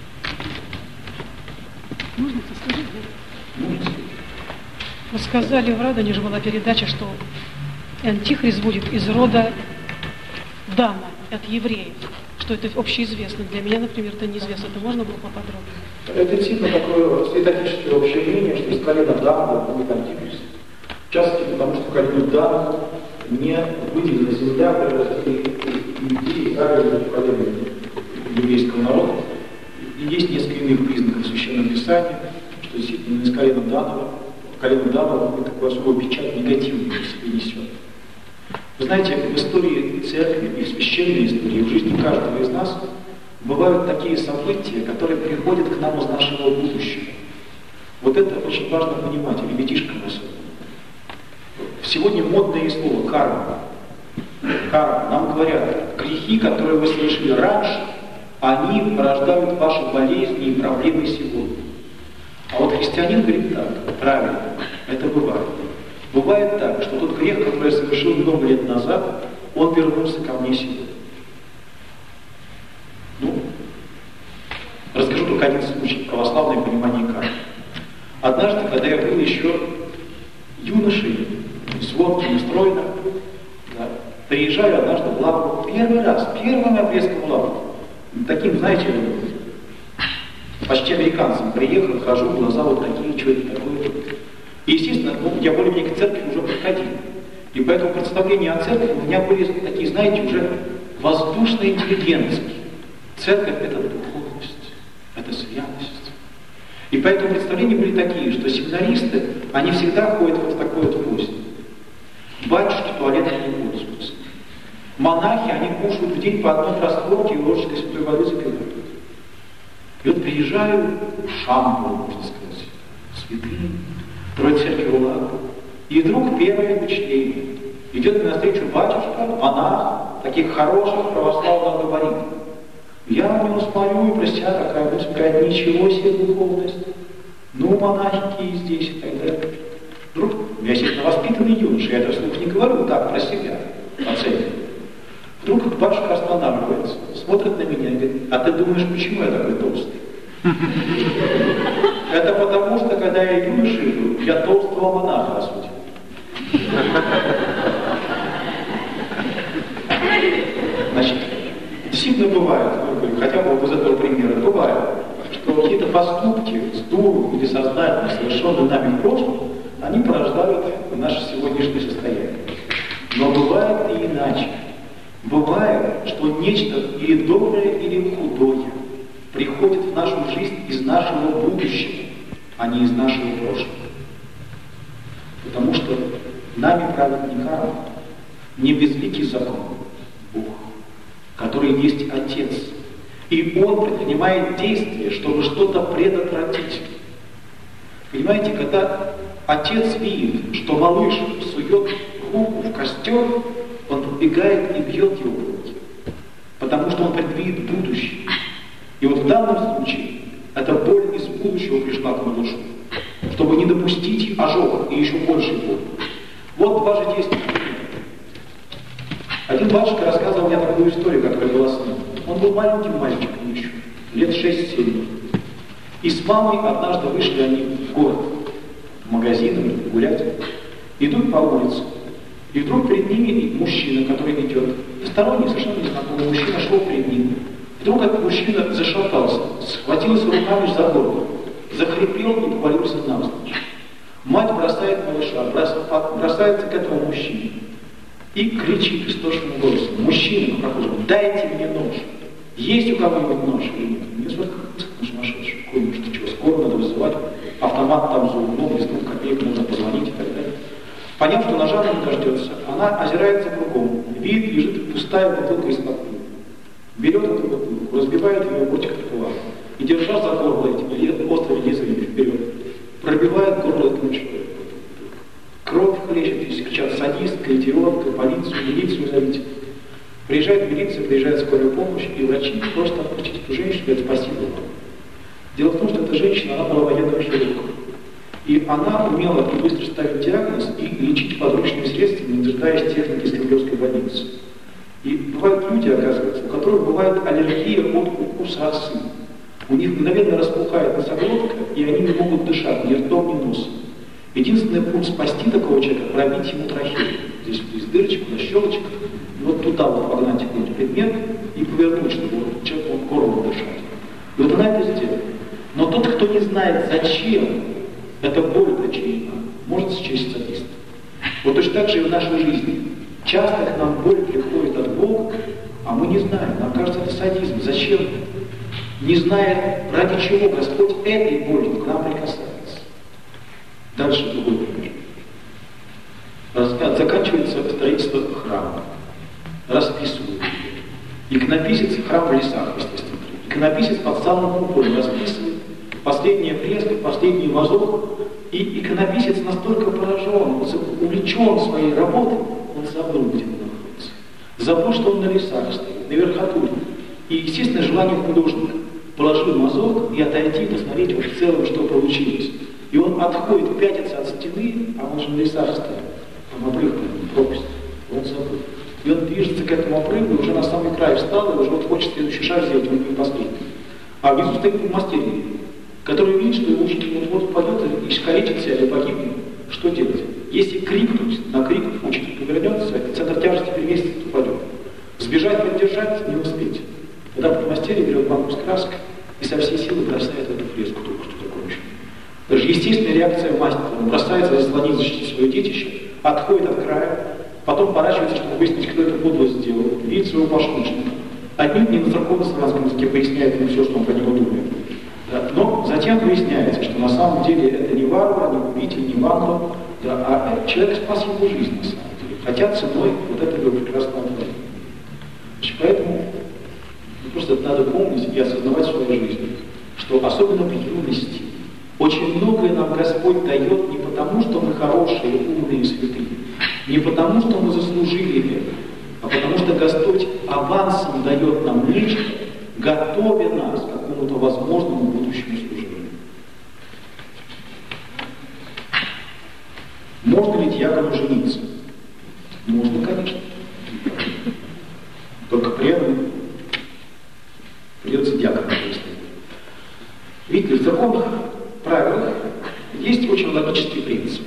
Можно сказать? Можно сказать. Вы сказали, в Радоне же была передача, что Антихрист будет из рода Дана, от евреев. что это общеизвестно. Для меня, например, это неизвестно. Это можно было поподробнее? Это типа такое светотическое общее мнение, что из колена Дана будет антихрист. В частности, потому что колено Дана не выделена земля, и Израиля колено еврейского народа. И есть несколько иных признаков в Священном Писании, что действительно из колена Дана будет такой особый печать негативный в себе несет. Вы знаете, в истории церкви и в священной истории, в жизни каждого из нас бывают такие события, которые приходят к нам из нашего будущего. Вот это очень важно понимать, и ребятишкам особенно. Сегодня модное слово карма. Карма. Нам говорят, грехи, которые вы совершили раньше, они порождают ваши болезни и проблемы сегодня. А вот христианин говорит так, правильно, это бывает. Бывает так, что тот грех, который я совершил много лет назад, он вернулся ко мне сегодня. Расскажу только один случай, православное понимание кармы. Однажды, когда я был еще юношей, сводки устроено, да, приезжаю однажды в лавку, первым апрельским в лавку. Таким, знаете, почти американцем приехал, хожу, глаза вот такие, что это такое. И, естественно, я более-менее к церкви уже подходил. И поэтому представления о церкви у меня были такие, знаете, уже воздушно-интеллигентские. Церковь — это духовность, это святость. И поэтому представления были такие, что семинаристы, они всегда ходят вот в такой вот позе. Батюшки туалетом не пользуются. Монахи, они кушают в день по одной просхлорке и ложечкой святой воды запивают. И вот приезжаю в Шамбург, можно сказать, святые, Троица церкви Ула. И вдруг первое впечатление. Идет мне навстречу батюшка, монах, таких хороших православных габаритов. Я на него смотрю и про себя такая мысль, говорит, ничего себе духовность. Ну, монахи здесь и так далее. Вдруг, я, естественно, воспитанный юноша, я это вслух не говорю, так, про себя, оцениваю. Вдруг батюшка останавливается, смотрит на меня и говорит, а ты думаешь, почему я такой толстый? Это потому, что когда я юношей был, я толстого монаха осудил. Значит, действительно бывает, хотя бы вот из этого примера, бывает, что какие-то поступки с дуру или сознательно, совершенные нами в прошлом, они порождают наше сегодняшнее состояние. Но бывает и иначе. Бывает, что нечто или доброе, или худое приходит в нашу жизнь из нашего будущего, а не из нашего прошлого. Потому что нами правит не карма, не безликий закон, Бог, который есть Отец. И Он предпринимает действия, чтобы что-то предотвратить. Понимаете, когда Отец видит, что малыш сует руку в костер, он подбегает и бьет его в руки, потому что он предвидит будущее. И вот в данном случае эта боль из будущего пришла к малышу, чтобы не допустить ожога и еще больше боли. Вот два житейских примера. Один батюшка рассказывал мне такую историю, которая была с ним. Он был маленьким мальчиком еще, лет 6-7. И с мамой однажды вышли они в город, в магазин, гулять. Идут по улице. И вдруг перед ними мужчина, который идет, посторонний, совершенно незнакомый мужчина, шел перед ним. Вдруг этот мужчина зашатался, схватился руками за горло, захрипел и повалился навзничь. Мать бросает малыша, бросается к этому мужчине и кричит истошным голосом: мужчина, прохожий, дайте мне нож. Есть у кого-нибудь нож или нет? Мне смотрят, как сумасшедший, какой-нибудь, что чего, скоро надо вызывать, автомат там за углом, без 2 копеек нужно позвонить и так далее. Поняв, что ножа не дождется, она озирается кругом, видит, лежит пустая бутылка из-под пива. Берет эту бутылку, разбивает ее бортик пополам и, держа за горло этими острыми лезвиями вперед, пробивает горло этому человеку. Кровь хлещет, здесь кричат: садистка, идиотка, полицию, милицию зовите. Приезжает милиция, приезжает скорая помощь, и врачи просто отпустить эту женщину и говорят: спасибо вам. Дело в том, что эта женщина, она была военным хирургом. И она умела и быстро ставить диагноз и лечить подручными средствами, не дожидаясь техники из Кремлевской больницы. И бывают люди, оказывается, у которых бывает аллергия от укуса осы. У них мгновенно распухает носоглотка, и они не могут дышать ни ртом, ни носом. Единственный путь спасти такого человека — пробить ему трахею. Здесь дырочку, на щелочку, и вот туда вот погнать какой-то предмет и повернуть, чтобы вот человек мог горло дышать. И вот она это сделала. Но тот, кто не знает, зачем эта боль причинена, может счесть садистом. Вот точно так же и в нашей жизни. Часто к нам боль приходит от Бога, а мы не знаем. Нам кажется, это садизм. Зачем? Не зная, ради чего Господь этой болью к нам прикасается. Дальше другой пример. Заканчивается строительство храма. Расписывают. Иконописец, храм в лесах, естественно. Иконописец под самым куполом расписывает. Последняя фреска, последний мазок. И иконописец настолько поражен, увлечен своей работой, он забыл, где он находится. Забыл, что он на лесах стоит, на верхотуре. И, естественно, желание художника. Положил мазок и отойти и посмотреть вот в целом, что получилось. И он отходит, пятится от стены, а он же на лесах стоит. Там обрыв, пропасть. Он забыл. И он движется к этому обрыву, и уже на самый край встал, и уже вот хочет следующий шаг сделать, он не последний. А внизу стоит подмастерье, который видит, что его учитель вот упадет и искалечится или погибнет. Что делать? Если крикнуть, на крик учитель повернется, и центр тяжести переместится, упадет. Сбежать, поддержать, не успеть. Тогда подмастерье берет банку с краской и со всей силы бросает эту фреску, только что закончено. Даже естественная реакция мастера. Он бросается заслонить, защитить свое детище, отходит от края, потом поворачивается, чтобы выяснить, кто это подло сделал, видит своего пошлучника. Отнюдь не на церковно-славянском языке поясняет ему все, что он про него думает. Да? Но затем выясняется, что на самом деле это не варвар, не губитель, не вандал, да, а человек спас его жизнь на самом деле, хотя ценой вот этого прекрасного плана. Поэтому просто надо помнить и осознавать в своей жизни, что особенно в юности очень многое нам Господь дает не потому, что мы хорошие, умные и святые, не потому, что мы заслужили это, а потому что Господь авансом дает нам нечто, готовя нас к какому-то возможному будущему служению. Можно ли диакону жениться? Можно, конечно. Только при этом придется диакону выяснить. Видите, в церковных правилах есть очень логический принцип.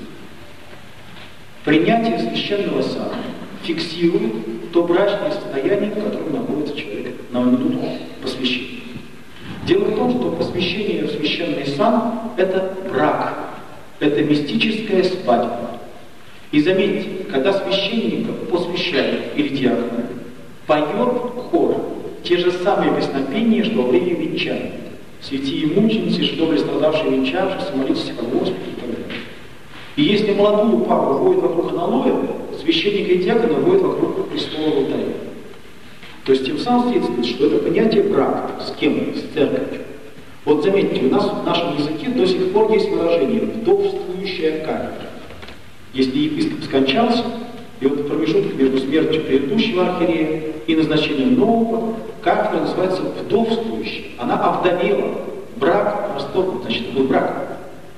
Принятие священного сана фиксирует то брачное состояние, в котором находится человек на минуту посвящения. Дело в том, что посвящение в священный сан – это брак, это мистическая свадьба. И заметьте, когда священника посвящают или диакона, поет хор те же самые песнопения, что во время венчания. Святые мученицы, жидовле страдавшие венчавшиеся, молитесь о Господе и так далее. И если молодую пару водят вокруг аналоя, священника и диакона водят вокруг престола алтаря. То есть тем самым следует, что это понятие брака с кем? С церковью. Вот заметьте, у нас в нашем языке до сих пор есть выражение «вдовствующая кафедра». Если епископ скончался, и вот промежуток между смертью предыдущего архиерея и назначением нового, кафедра называется вдовствующей. Она овдовела. Брак расторгнут, значит, это был брак.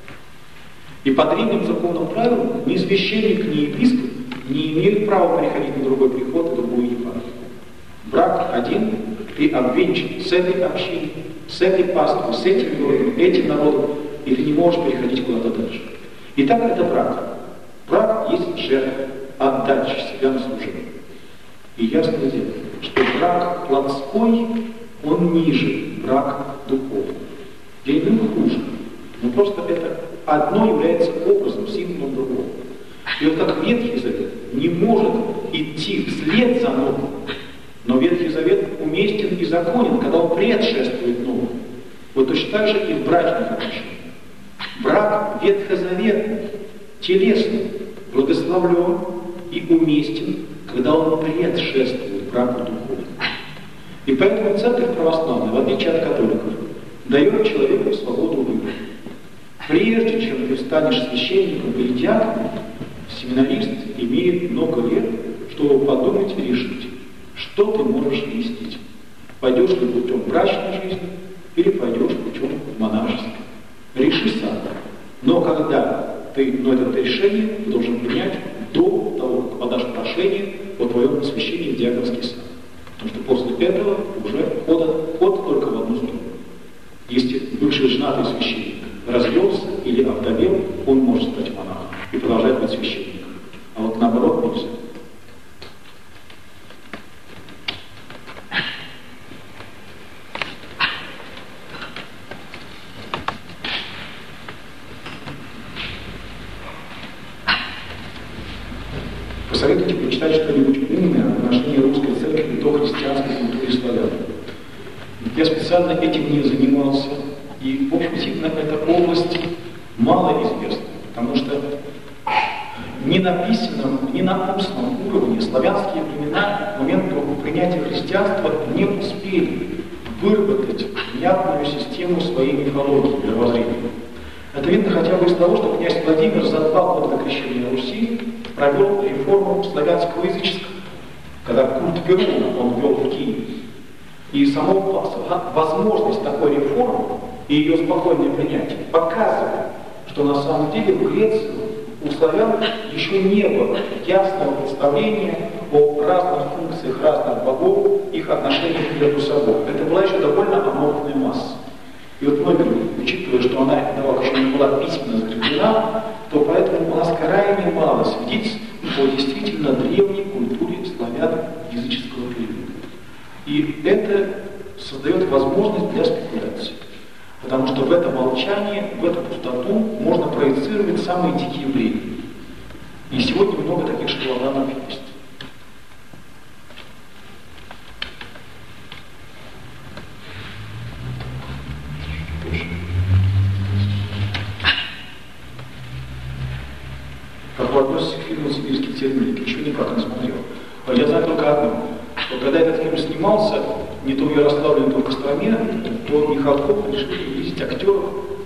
И по древним церковным правилам ни священник, ни епископ не имеют права переходить на другой приход и другую епархию. Брак один, ты обвенчан с этой общиной, с этой паствой, с этим городом, этим народом, и ты не можешь переходить куда-то дальше. Итак, это брак. Брак есть жертва, отдача себя на служение. И ясное дело, что брак плотской, он ниже брака духовного. Я не говорю хуже, но просто это одно является образом, символом другого. И вот как Ветхий Завет не может идти вслед за новым, но Ветхий Завет уместен и законен, когда он предшествует новому. Вот точно так же и в брачных отношениях. Брак ветхозаветный, телесный, благословлен и уместен, когда он предшествует браку духовному. И поэтому Церковь Православная, в отличие от католиков, дает человеку свободу выбора. Прежде чем ты станешь священником или диаконом, семинарист имеет много лет, чтобы подумать и решить, что ты можешь вместить. Пойдешь ли путем брачной жизни или пойдешь путем монашеским. Реши сам. Но когда это решение ты должен принять до того, как подашь прошение о твоем посвящении в диаконский сан. Потому что после этого уже ход только в одну сторону. Если бывший женатый священник развелся или овдовел, он может стать монахом и продолжать быть священником. А вот наоборот нельзя. захотите почитать что-нибудь умное в отношении русской церкви до христианской культуры славян. Я специально этим не занимался, и, в общем, действительно, эта область мало известна, потому что ни на письменном, ни на устном уровне славянские племена к моменту принятия христианства не успели выработать внятную систему своей мифологии, мировоззрения. Это видно хотя бы из того, что князь Владимир за 2 года до крещения Руси провел реформу славянского язычества, когда культ Перуна он ввел в Киев. И сама возможность такой реформы и ее спокойное принятие показывает, что на самом деле в Греции у славян еще не было ясного представления о разных функциях разных богов, их отношениях между собой. Это была еще довольно аморфная масса. И вот многие, учитывая, что она этого еще не была письменно закреплена, то поэтому у нас крайне мало свидетельств о действительно древней культуре славян языческого периода. И это создает возможность для спекуляции. Потому что в это молчание, в эту пустоту можно проецировать самые дикие времена. И сегодня много таких шарлатанов есть. Как вы относитесь к фильму «Сибирский термитник»? Еще никак не смотрел. Я знаю только одно. Что когда этот фильм снимался, не то в Ярославле, не то в Костроме, то Михалков решили приблизить актеров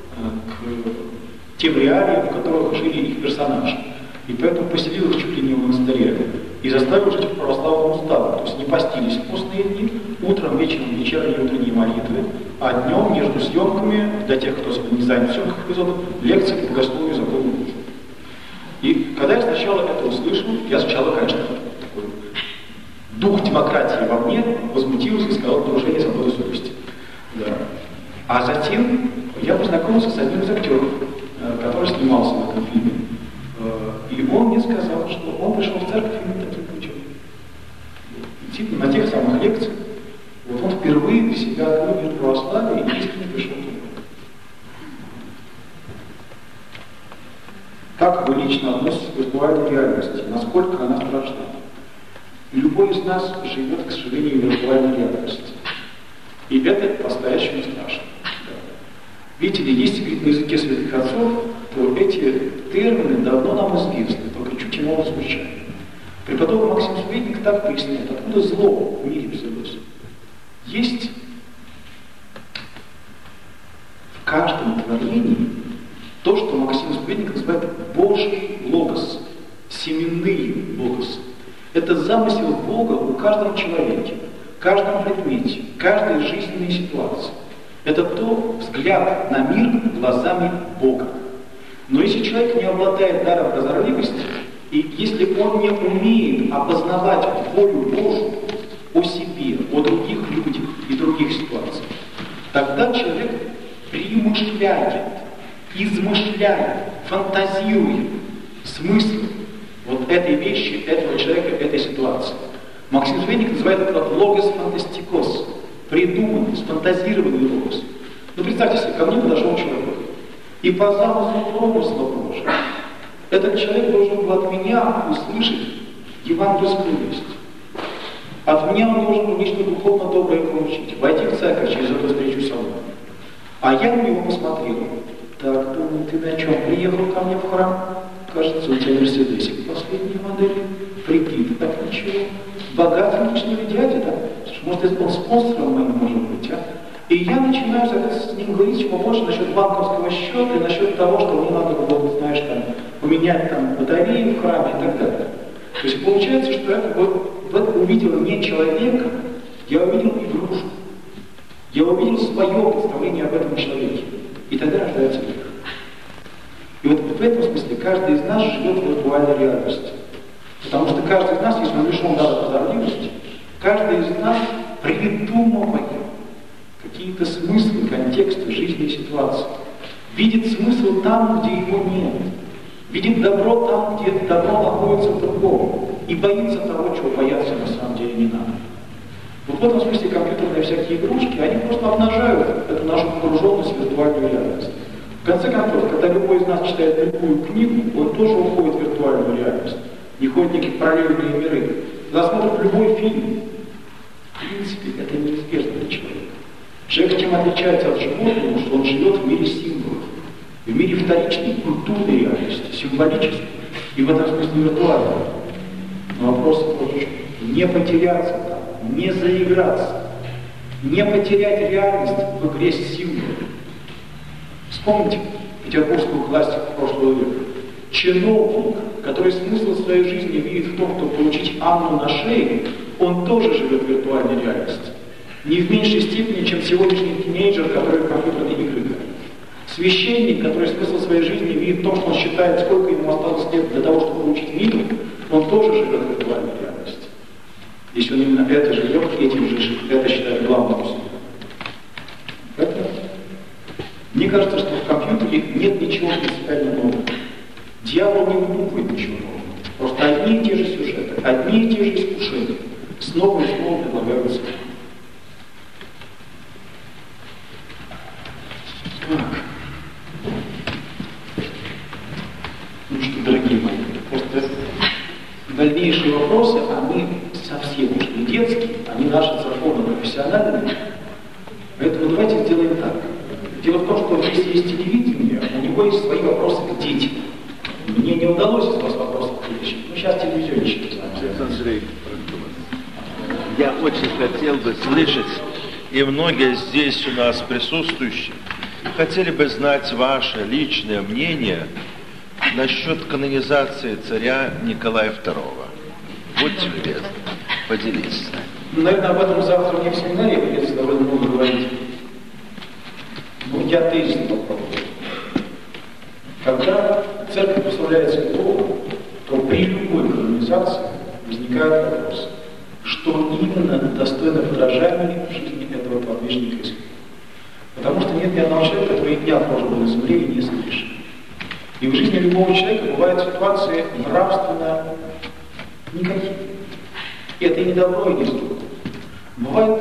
к тем реалиям, в которых жили их персонажи. И поэтому поселил их чуть ли не в монастыре. И заставил жить в православном уставе. То есть не постились в постные дни, утром, вечером, вечерние утренние молитвы, а днем между съемками, для тех, кто не занят в съемках эпизодов, лекции по богословию закону Божьему. И когда я сначала это услышал, я сначала, конечно, такой дух демократии во мне возмутился и сказал нарушение свободы совести. Да. А затем я познакомился с одним из актеров, который снимался в этом фильме. И он мне сказал, что он пришел в церковь именно таким путем. Действительно, на тех самых лекциях, вот он впервые для себя открыл мир православия и искренне пришел туда. Как вы лично относитесь к виртуальной реальности? Насколько она страшна? Любой из нас живет, к сожалению, в виртуальной реальности. И это по-настоящему страшно. Видите ли, если говорить на языке святых отцов, то эти термины давно нам известны, только чуть иного звучания. Преподобный Максим Светник так поясняет, откуда зло в мире взялось. Есть в каждом творении то, что Максим Светник называет Божий логос, семенные логосы. Это замысел Бога у каждого человеке, каждом предмете, каждой жизненной ситуации. Это то взгляд на мир глазами Бога. Но если человек не обладает даром прозорливости, и если он не умеет опознавать волю Божию о себе, о других людях и других ситуациях, тогда человек преумышляет, измышляет, фантазирует смысл вот этой вещи, этого человека, этой ситуации. Максим Светник называет это логос фантастикос, придуманный, сфантазированный логос. Ну представьте себе, ко мне подошел человек, и по замыслу промысла Божьего этот человек должен был от меня услышать евангельскую весть. От меня он должен был нечто духовно доброе получить, войти в церковь через эту встречу со мной. А я на него посмотрел. Так, думаю, ты на чем приехал ко мне в храм? Кажется, у тебя Мерседесик последней модели. Прикид, так ничего. Богатый личный дядя, да? Может, он спонсором моим может быть, а? И я начинаю с ним говорить чего больше насчет банковского счета и насчет того, что мне надо было, знаешь, там, поменять там батареи в храме и так далее. То есть получается, что я вот увидел не человека, я увидел игрушку. Я увидел свое представление об этом человеке. И тогда рождается грех. И вот в этом смысле каждый из нас живет в виртуальной реальности. Потому что каждый из нас, если он лишен дара прозорливости, каждый из нас придумывает какие-то смыслы, контексты жизни и ситуации. Видит смысл там, где его нет. Видит добро там, где добро находится в другом. И боится того, чего бояться на самом деле не надо. Вот в этом смысле компьютерные всякие игрушки, они просто обнажают эту нашу погруженность в виртуальную реальность. В конце концов, когда любой из нас читает любую книгу, он тоже уходит в виртуальную реальность. не ходит в никакие параллельные миры. Когда смотрит любой фильм, в принципе, это неизбежно для человека. Человек чем отличается от животного, что он живет в мире символов, в мире вторичной культурной реальности, символической, и в этом смысле виртуальной. Но вопрос в том, не потеряться там, не заиграться, не потерять реальность в игре с символами. Вспомните петербургскую классику прошлого века. Чиновник, который смысл своей жизни видит в том, чтобы получить Анну на шее, он тоже живет в виртуальной реальности. Не в меньшей степени, чем сегодняшний тинейджер, который в компьютерные игры играет. Священник, который смысл своей жизни видит в том, что он считает, сколько ему осталось лет для того, чтобы получить мир, он тоже живет в виртуальной реальности. Если он именно это живет, этим же это считает главным условием. Поэтому мне кажется, что в компьютере нет ничего принципиально нового. Дьявол не выдумывает ничего нового. Просто одни и те же сюжеты, одни и те же искушения снова и снова предлагаются. Ну что, дорогие мои, просто дальнейшие вопросы, они совсем уж не детские, они наши церковно-профессиональные. Поэтому давайте сделаем так. Дело в том, что здесь есть телевидение, у него есть свои вопросы к детям. Мне не удалось из вас вопросов вытащить. Ну, сейчас телевизионщики знаем. Я очень хотел бы слышать, и многие здесь у нас присутствующие, хотели бы знать ваше личное мнение насчет канонизации царя Николая II. Будьте любезны, поделитесь с нами. Наверное, об этом завтра мне в семинаре придется довольно много говорить. Ну, я тезис попробую. Когда церковь прославляет святого, то при любой канонизации возникает вопрос, что именно достойно подражания в жизни этого подвижника Иисуса. Потому что нет ни одного человека, который дня прожил бы на земле и не совершил. И в жизни любого человека бывают ситуации нравственно никакие. Это и не добро, и не зло. Бывает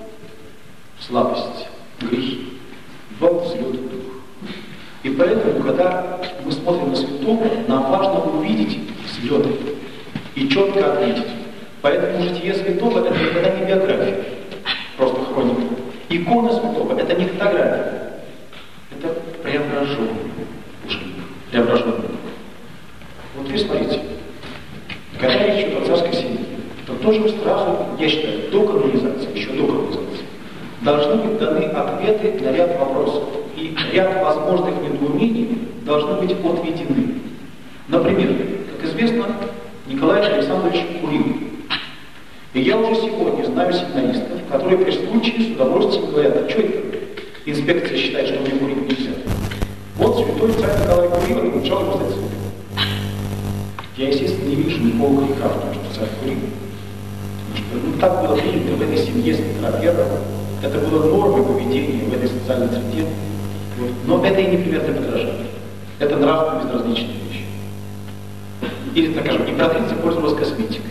слабость, грехи, бывают взлеты духа. И поэтому, когда мы смотрим на святого, нам важно увидеть взлеты и четко отметить. Поэтому житие святого это никогда не биография, просто хроника. Икона святого это не фотография, это преображенный ученик, преображенный. Вот вы смотрите, когда речь идет о царской семье, то тоже сразу, я считаю, до канонизации, еще до канонизации, должны быть даны ответы на ряд вопросов. И ряд возможных недоумений должны быть отведены. Например, как известно, Николай Александрович курил. И я уже сегодня знаю семинаристов, которые при случае с удовольствием говорят, а что это? Инспекция считает, что мне курить нельзя. Вот святой царь Николай курил, и начал его стать святым. Я, естественно, не вижу никакого греха в том, что царь курил. Потому что так было принято в этой семье с Петра I. Это было нормой поведения в этой социальной среде. Вот. Но это и не пример для подражания. Это нравственно безразличная вещь. Или, так скажем, императрица пользовалась косметикой.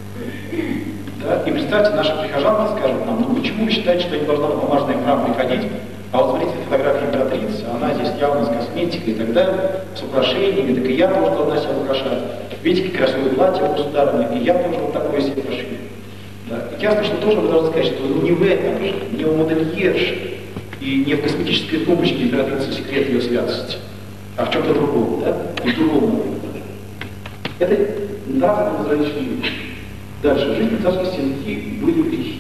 Да? И представьте, наши прихожанки скажут нам, ну почему вы считаете, что я не должна на помажный храм приходить, а вот смотрите фотографии императрицы, она здесь явно с косметикой и так далее, с украшениями, так и я тоже должна себя украшать. Видите, как красивое платье у государыни, и я тоже вот такое себе прошью. Да? И ясно, что тоже вы должны сказать, что ну, не в этом же, не у модельерши, и не в косметической тумбочке императрицы секрет ее святости, а в чем-то другом, да? И в другом. Это нравственно безразличная вещь. Дальше. В жизни царской семьи были грехи.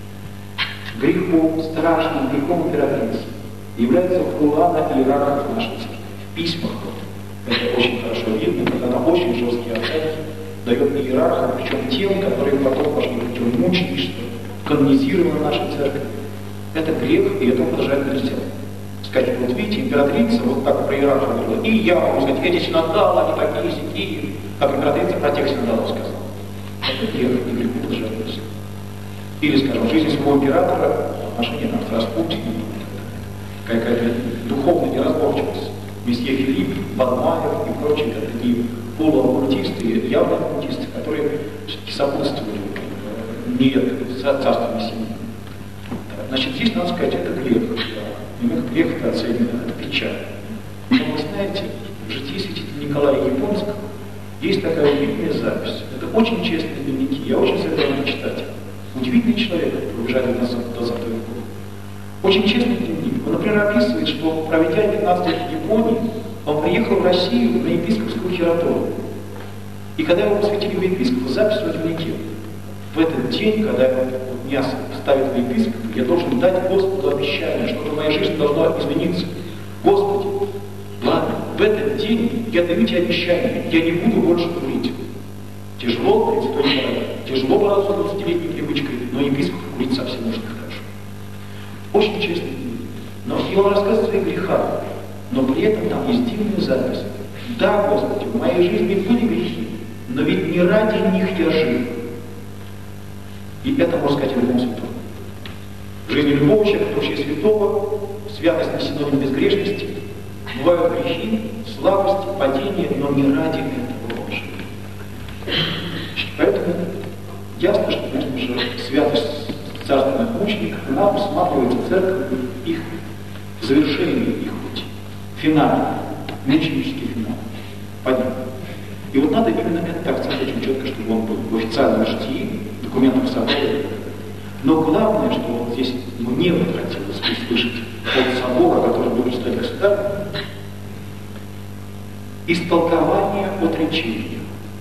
Грехом, страшным грехом императрицы является хулана иерархов в нашей церкви. В письмах это очень хорошо видно, когда она очень жесткие оценки дает иерархам, причем тем, которые потом пошли путем мученичества, канонизированы в нашей церкви. Это грех, и этого подражать нельзя. Сказать, вот видите, императрица вот так про иерархов говорила, и я могу сказать, эти синодалы, они такие сякие, как императрица про тех синодалов сказала. Это грех, и греху подражать нельзя. Или, скажем, в жизни своего императора, отношения там, с Распутиным, какая-то духовная неразборчивость. Месье Филипп, Бадмаев и прочие, как такие полуоккультисты, явные оккультисты, которые все-таки сопутствовали не царственной семье. Значит, здесь надо сказать, это грех. Именно грех это оценено, это печаль. Но вы знаете, в житии святителя Николая Японского Есть такая удивительная запись. Это очень честные дневники. Я очень советую вам читать. Удивительный человек, пробежали в 20 век. Очень честный дневник. Он, например, описывает, что, проведя 15 лет в Японии, он приехал в Россию на епископскую хературу. И когда его посвятили в епископа, запись в дневнике. В этот день, когда меня ставят в епископ, я должен дать Господу обещание, что в моей жизни должно измениться. Господи, ладно, в этот день я даю тебе обещание, я не буду больше курить. Тяжело, 32 параграф, тяжело бороться с 20-летней привычкой, но епископ курить совсем уж нехорошо. Очень честный дневник. Но и он рассказывает о своих грехах, но при этом там есть дивная запись. Да, Господи, в моей жизни были грехи, но ведь не ради них я жив. И это можно сказать о любом святом. В жизни любого человека, вообще святого, святость не синоним безгрешности. Бывают грехи, слабости, падения, но не ради этого он жив. Поэтому ясно, что, конечно же, святость царственных мучеников, она усматривается церковью их завершение их пути. Финал, мученический финал. Понятно. И вот надо именно этот акцент очень четко, чтобы он был в официальном житии, документах собора. Но главное, что вот здесь мне бы хотелось услышать от собора, который будет стать государем, истолкование отречения.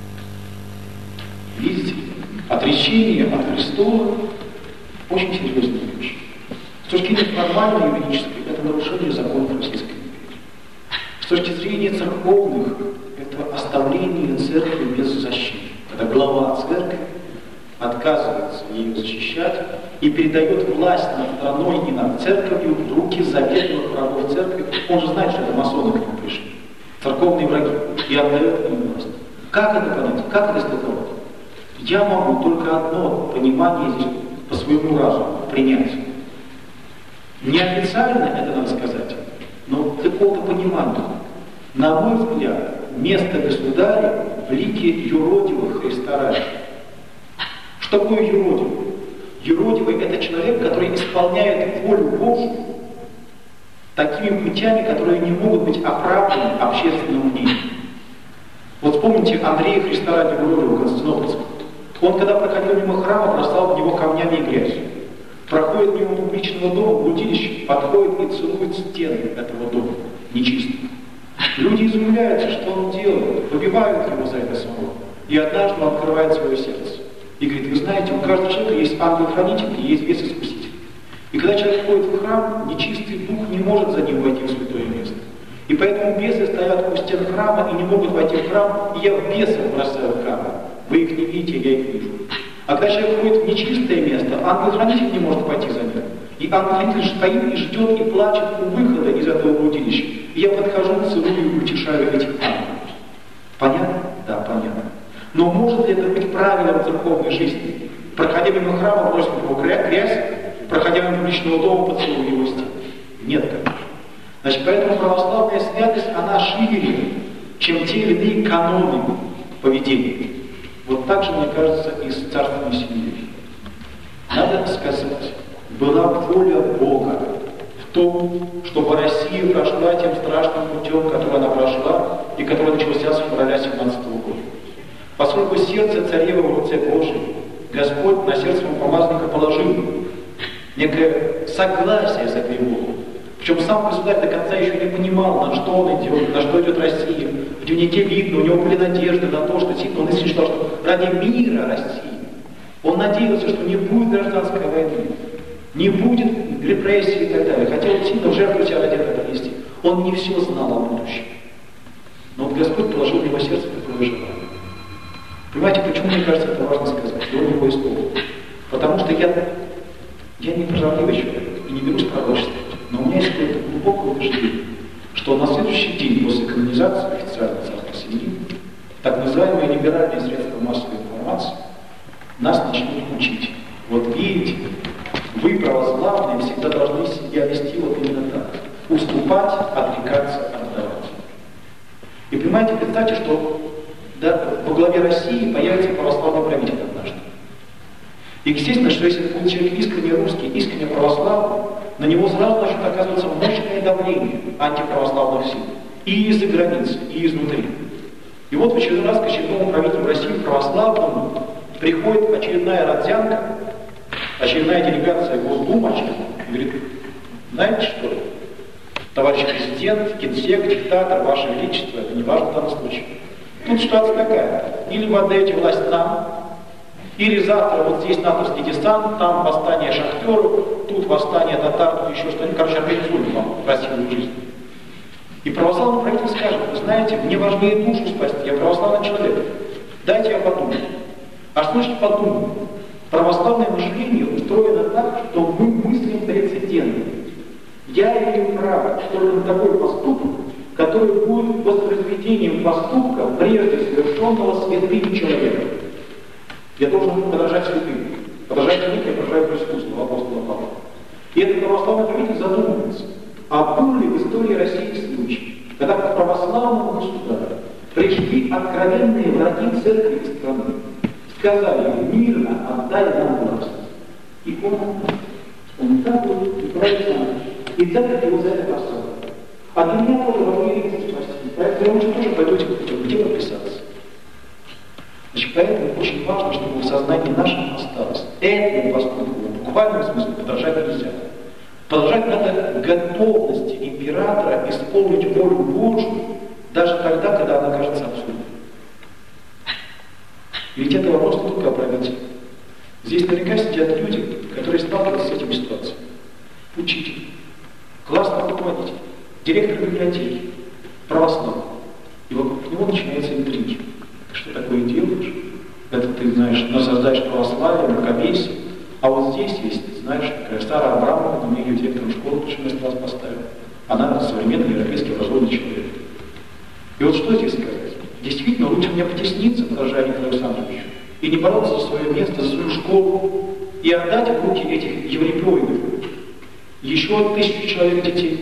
Видите, отречение от Христова очень серьезная вещь. С точки зрения формальной юридической, это нарушение законов Российской империи. С точки зрения церковных, это оставление церкви без защиты. Когда глава церкви отказывается ее защищать и передает власть над страной и над церковью в руки заветных врагов церкви. Он же знает, что это масоны к нему пришли. Церковные враги. И отдает им власть. Как это понять? Как это истолковать? Я могу только одно понимание здесь по своему разуму принять. Неофициально это надо сказать, но какого-то понимания. На мой взгляд, место государя в лике юродивых Христа ради. Что такое юродивый? Юродивый – это человек, который исполняет волю Божию такими путями, которые не могут быть оправданы общественным мнением. Вот вспомните Андрея Христа ради юродивого Константинопольского. Он, когда проходил мимо храма, бросал в него камнями и грязью. Проходит мимо публичного дома, блудилище, подходит и целует стены этого дома, нечистых. Люди изумляются, что он делает, побивают его за это самого. И однажды он открывает свое сердце. И говорит, вы знаете, у каждого человека есть ангел-хранитель и есть бес-искуситель. И когда человек входит в храм, нечистый дух не может за ним войти в святое место. И поэтому бесы стоят у стен храма и не могут войти в храм, и я в бесов бросаю в храм. Вы их не видите, я их вижу. А когда человек входит в нечистое место, ангел-хранитель не может пойти за ним. И ангел-хранитель стоит и ждет, и плачет у выхода из этого блудилища. И я подхожу, целую и утешаю этих ангелов. Понятно? Да, понятно. Но может ли это быть правилом церковной жизни? Проходя мимо храма, бросить в него грязь, проходя мимо публичного дома, поцелуй его стены? Нет, конечно. Значит, поэтому православная святость, она шире, чем те или иные каноны поведения. Вот так же, мне кажется, и с царственной семьей. Надо сказать, была воля Бога в том, чтобы Россия прошла тем страшным путем, который она прошла, и который начался с февраля 17 года. Поскольку сердце царевы в руце Божьей, Господь на сердце помазанника положил некое согласие с этой волей. Причем сам государь до конца еще не понимал, на что он идет, на что идет Россия. В дневнике видно, у него были надежды на то, что он искренне считал, что ради мира России. Он надеялся, что не будет гражданской войны, не будет репрессий и так далее. Хотел сильно в жертву себя ради этого принести. Он не все знал о будущем. Но вот Господь положил в его сердце такое желание. Понимаете, почему, мне кажется, это важно сказать? Что у него история. Потому что я не прозорливый человек и не берусь пророчествовать. Но у меня есть какое-то глубокое убеждение, что на следующий день после канонизации официальной царской семьи так называемые либеральные средства массовой информации нас начнут учить. Вот видите, вы, православные, всегда должны себя вести вот именно так. Уступать, отрекаться, отдавать. И понимаете, представьте, что во главе России появится православный правитель однажды. И естественно, что если будет человек искренне русский, искренне православный, на него сразу начнет оказываться мощное давление антиправославных сил. И из-за границы, и изнутри. И вот в очередной раз к очередному правителю России православному приходит очередная родзянка, очередная делегация Госдумы, и говорит: знаете что, товарищ президент, генсек, диктатор, ваше величество, это не важно в данном случае. Тут ситуация такая: или вы отдаете власть нам, или завтра вот здесь натовский десант, там восстание шахтеров, тут восстание татар, тут еще что-нибудь, короче, организуем вам красивую жизнь. И православный правитель скажет: вы знаете, мне важнее душу спасти, я православный человек, дайте я подумаю. А что значит подумаю? Православное мышление устроено так, что мы мыслим прецедентно. Я имею право только на такой поступок, который будет воспроизведением поступка, прежде совершенного святым человеком. Я должен подражать святым. Подражать святым, я подражаю искусству апостола Павла. И этот православный правитель задумывается, а был ли в истории России случай, когда к православному государю пришли откровенные враги церкви и страны, сказали: мирно отдай нам власть. И он отдал. Он так вот и правильно. И церковь его за это послала. А для меня тоже важнее душу спасти. Поэтому вы тоже пойдете где подписаться. Значит, поэтому очень важно, чтобы в сознании нашем осталось этому поступку в буквальном смысле подражать нельзя. Подражать надо готовности императора исполнить волю Божию даже тогда, когда она кажется абсурдной. Ведь это вопрос не только о правоте. Здесь наверняка сидят люди, которые сталкиваются с этими ситуациями. Учитель, классный руководитель, директор библиотеки, православный. И вокруг него начинаются интриги. Ты что такое делаешь? Это ты, знаешь, насаждаешь православие, мракобесие. А вот здесь есть, знаешь, такая Сара Абрамова, на мне ее директором школы почему-то класс поставил. Она современный европейский образованный человек. И вот что здесь сказать? Действительно, лучше мне потесниться, подражая Николаю Александровичу, и не бороться за свое место, за свою школу, и отдать в руки этих еврепоидов еще 1000 человек детей.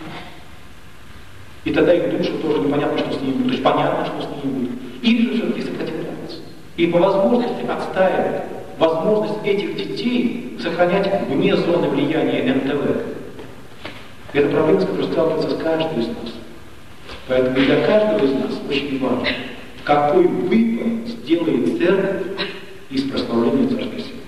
И тогда их душу тоже непонятно, что с ними будет. То есть понятно, что с ними будет. Или же все-таки сопротивляться. И по возможности отстаивать возможность этих детей сохранять вне зоны влияния НТВ. Это проблема, с которой сталкивается каждый из нас. Поэтому для каждого из нас очень важно, какой выбор сделает церковь из прославления Царской Силы.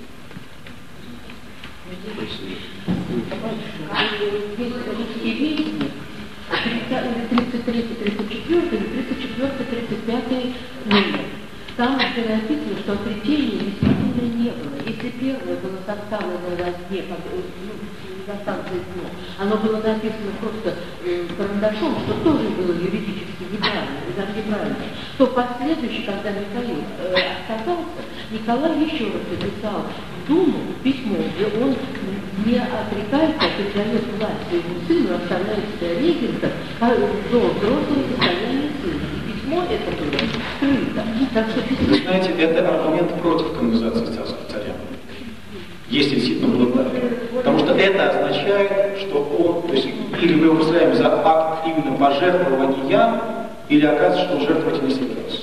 Там было написано, что отречения действительно не было. Если первое было составлено на дне, на станции дно, оно было написано просто карандашом, что тоже было юридически неправильно, то последующий, когда Михаил отказался, Николай еще раз написал в Думу письмо, где он не отрекается, а передает власть своему сыну, оставляет себя регентом до взрослого состояния сына. Это было скрыто. Вы знаете, это аргумент против канонизации царского царя. Если действительно было так. Потому что это означает, что он, то есть, или мы вызываем за акт именно пожертвования, или оказывается, что он жертвовать не собирался.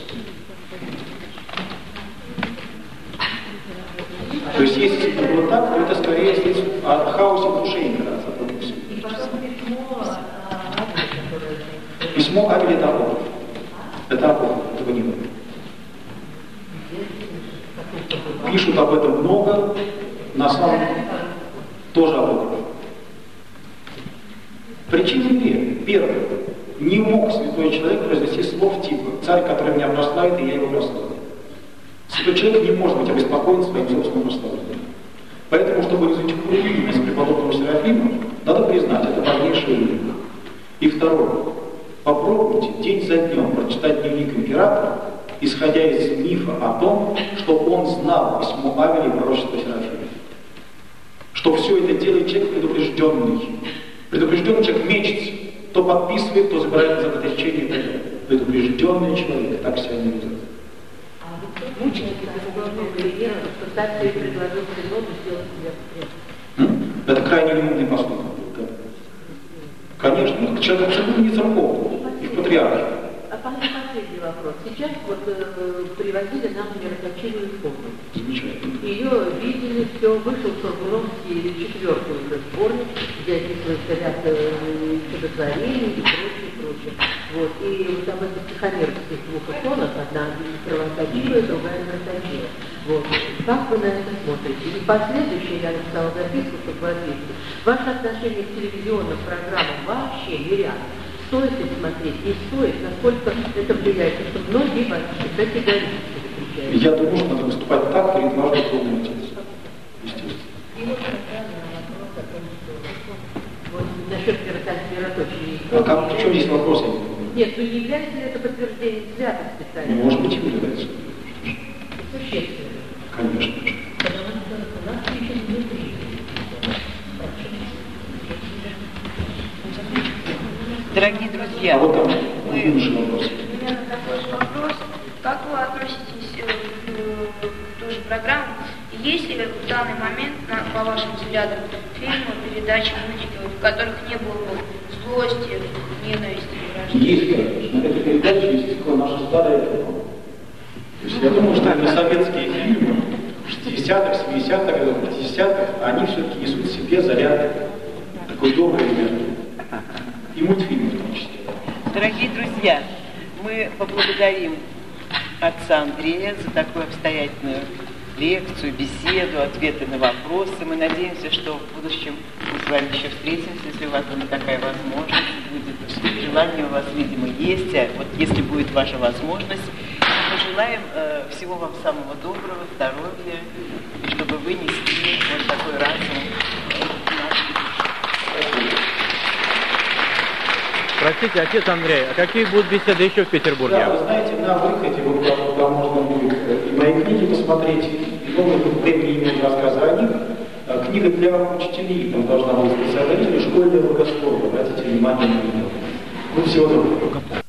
То есть, если действительно было так, то это скорее здесь о хаосе в душе императора. Письмо Авеля Тарова. Это апокриф, этого не было. Пишут об этом много, на самом деле тоже апокриф. Причины две. Первое. Не мог святой человек произнести слов типа «Царь, который меня прославит, и я его прославлю». Святой человек не может быть обеспокоен своим собственным прославлением. Поэтому, чтобы изучить культурность преподобного Серафима, надо признать, это важнейший уровень. И второе. Попробуйте день за днем прочитать дневник императора, исходя из мифа о том, что он знал письмо Авеля и пророчество Серафима. Что все это делает человек предупрежденный. Предупрежденный человек мечется. То подписывает, то забирает за отречение и так далее. Предупрежденный человек так себя не ведет. Это крайне немудный поступок. Конечно, человек абсолютно не церковный, и в патриархе. А последний вопрос. Сейчас вот привозили нам мироточивую форму. Замечательно. Ее видели, все, вышел Сургуновский 4-й уже сборник, где описывается ряд чудотворений и прочее. Вот. И вот об этих тихомерских двух иконах, одна кровоточивая, другая красочивая. Вот. Как вы на это смотрите? И последующее, я написала записку, чтобы вы ответили. Ваше отношение к телевизионным программам вообще нереально. Стоит ли смотреть, не стоит, насколько это влияет, потому что многие вообще категорически запрещают. Я думаю, что надо выступать так перед важным кругом интересов. Естественно. И вот на вопрос о том, что вот, насчет мироточия. А как, в чем здесь вопрос? Нет, ну не является ли это подтверждением взглядов специально? Может быть, и является. Существенно. Конечно. Потому что у нас еще не принято. Дорогие друзья, А вот там мы... вопрос. Примерно такой же вопрос. Как вы относитесь к той же программе? Есть ли в данный момент, по вашим взглядам, фильмы, передачи, мультики, в которых не было бы злости, ненависти, вражды? Есть, конечно. Эта передача есть такое наше старое кино. То есть я думаю, что это советские фильмы 60-х, 70-х, 50-х, они все-таки несут в себе заряд такой доброй энергии. И мультфильмы в том числе. Дорогие друзья, мы поблагодарим отца Андрея за такую обстоятельную лекцию, беседу, ответы на вопросы. Мы надеемся, что в будущем мы с вами еще встретимся, если у вас будет такая возможность, будет желание у вас, видимо, есть. А вот если будет ваша возможность, мы желаем всего вам самого доброго, здоровья, и чтобы вы несли вот такой разум. Простите, отец Андрей, а какие будут беседы еще в Петербурге? Да, вы знаете, на выходе, вот там можно будет и мои книги посмотреть, и новые времени рассказы о них. Книга для учителей, там должна быть специальная школьная благословие. Обратите внимание на нее. Ну, всего доброго.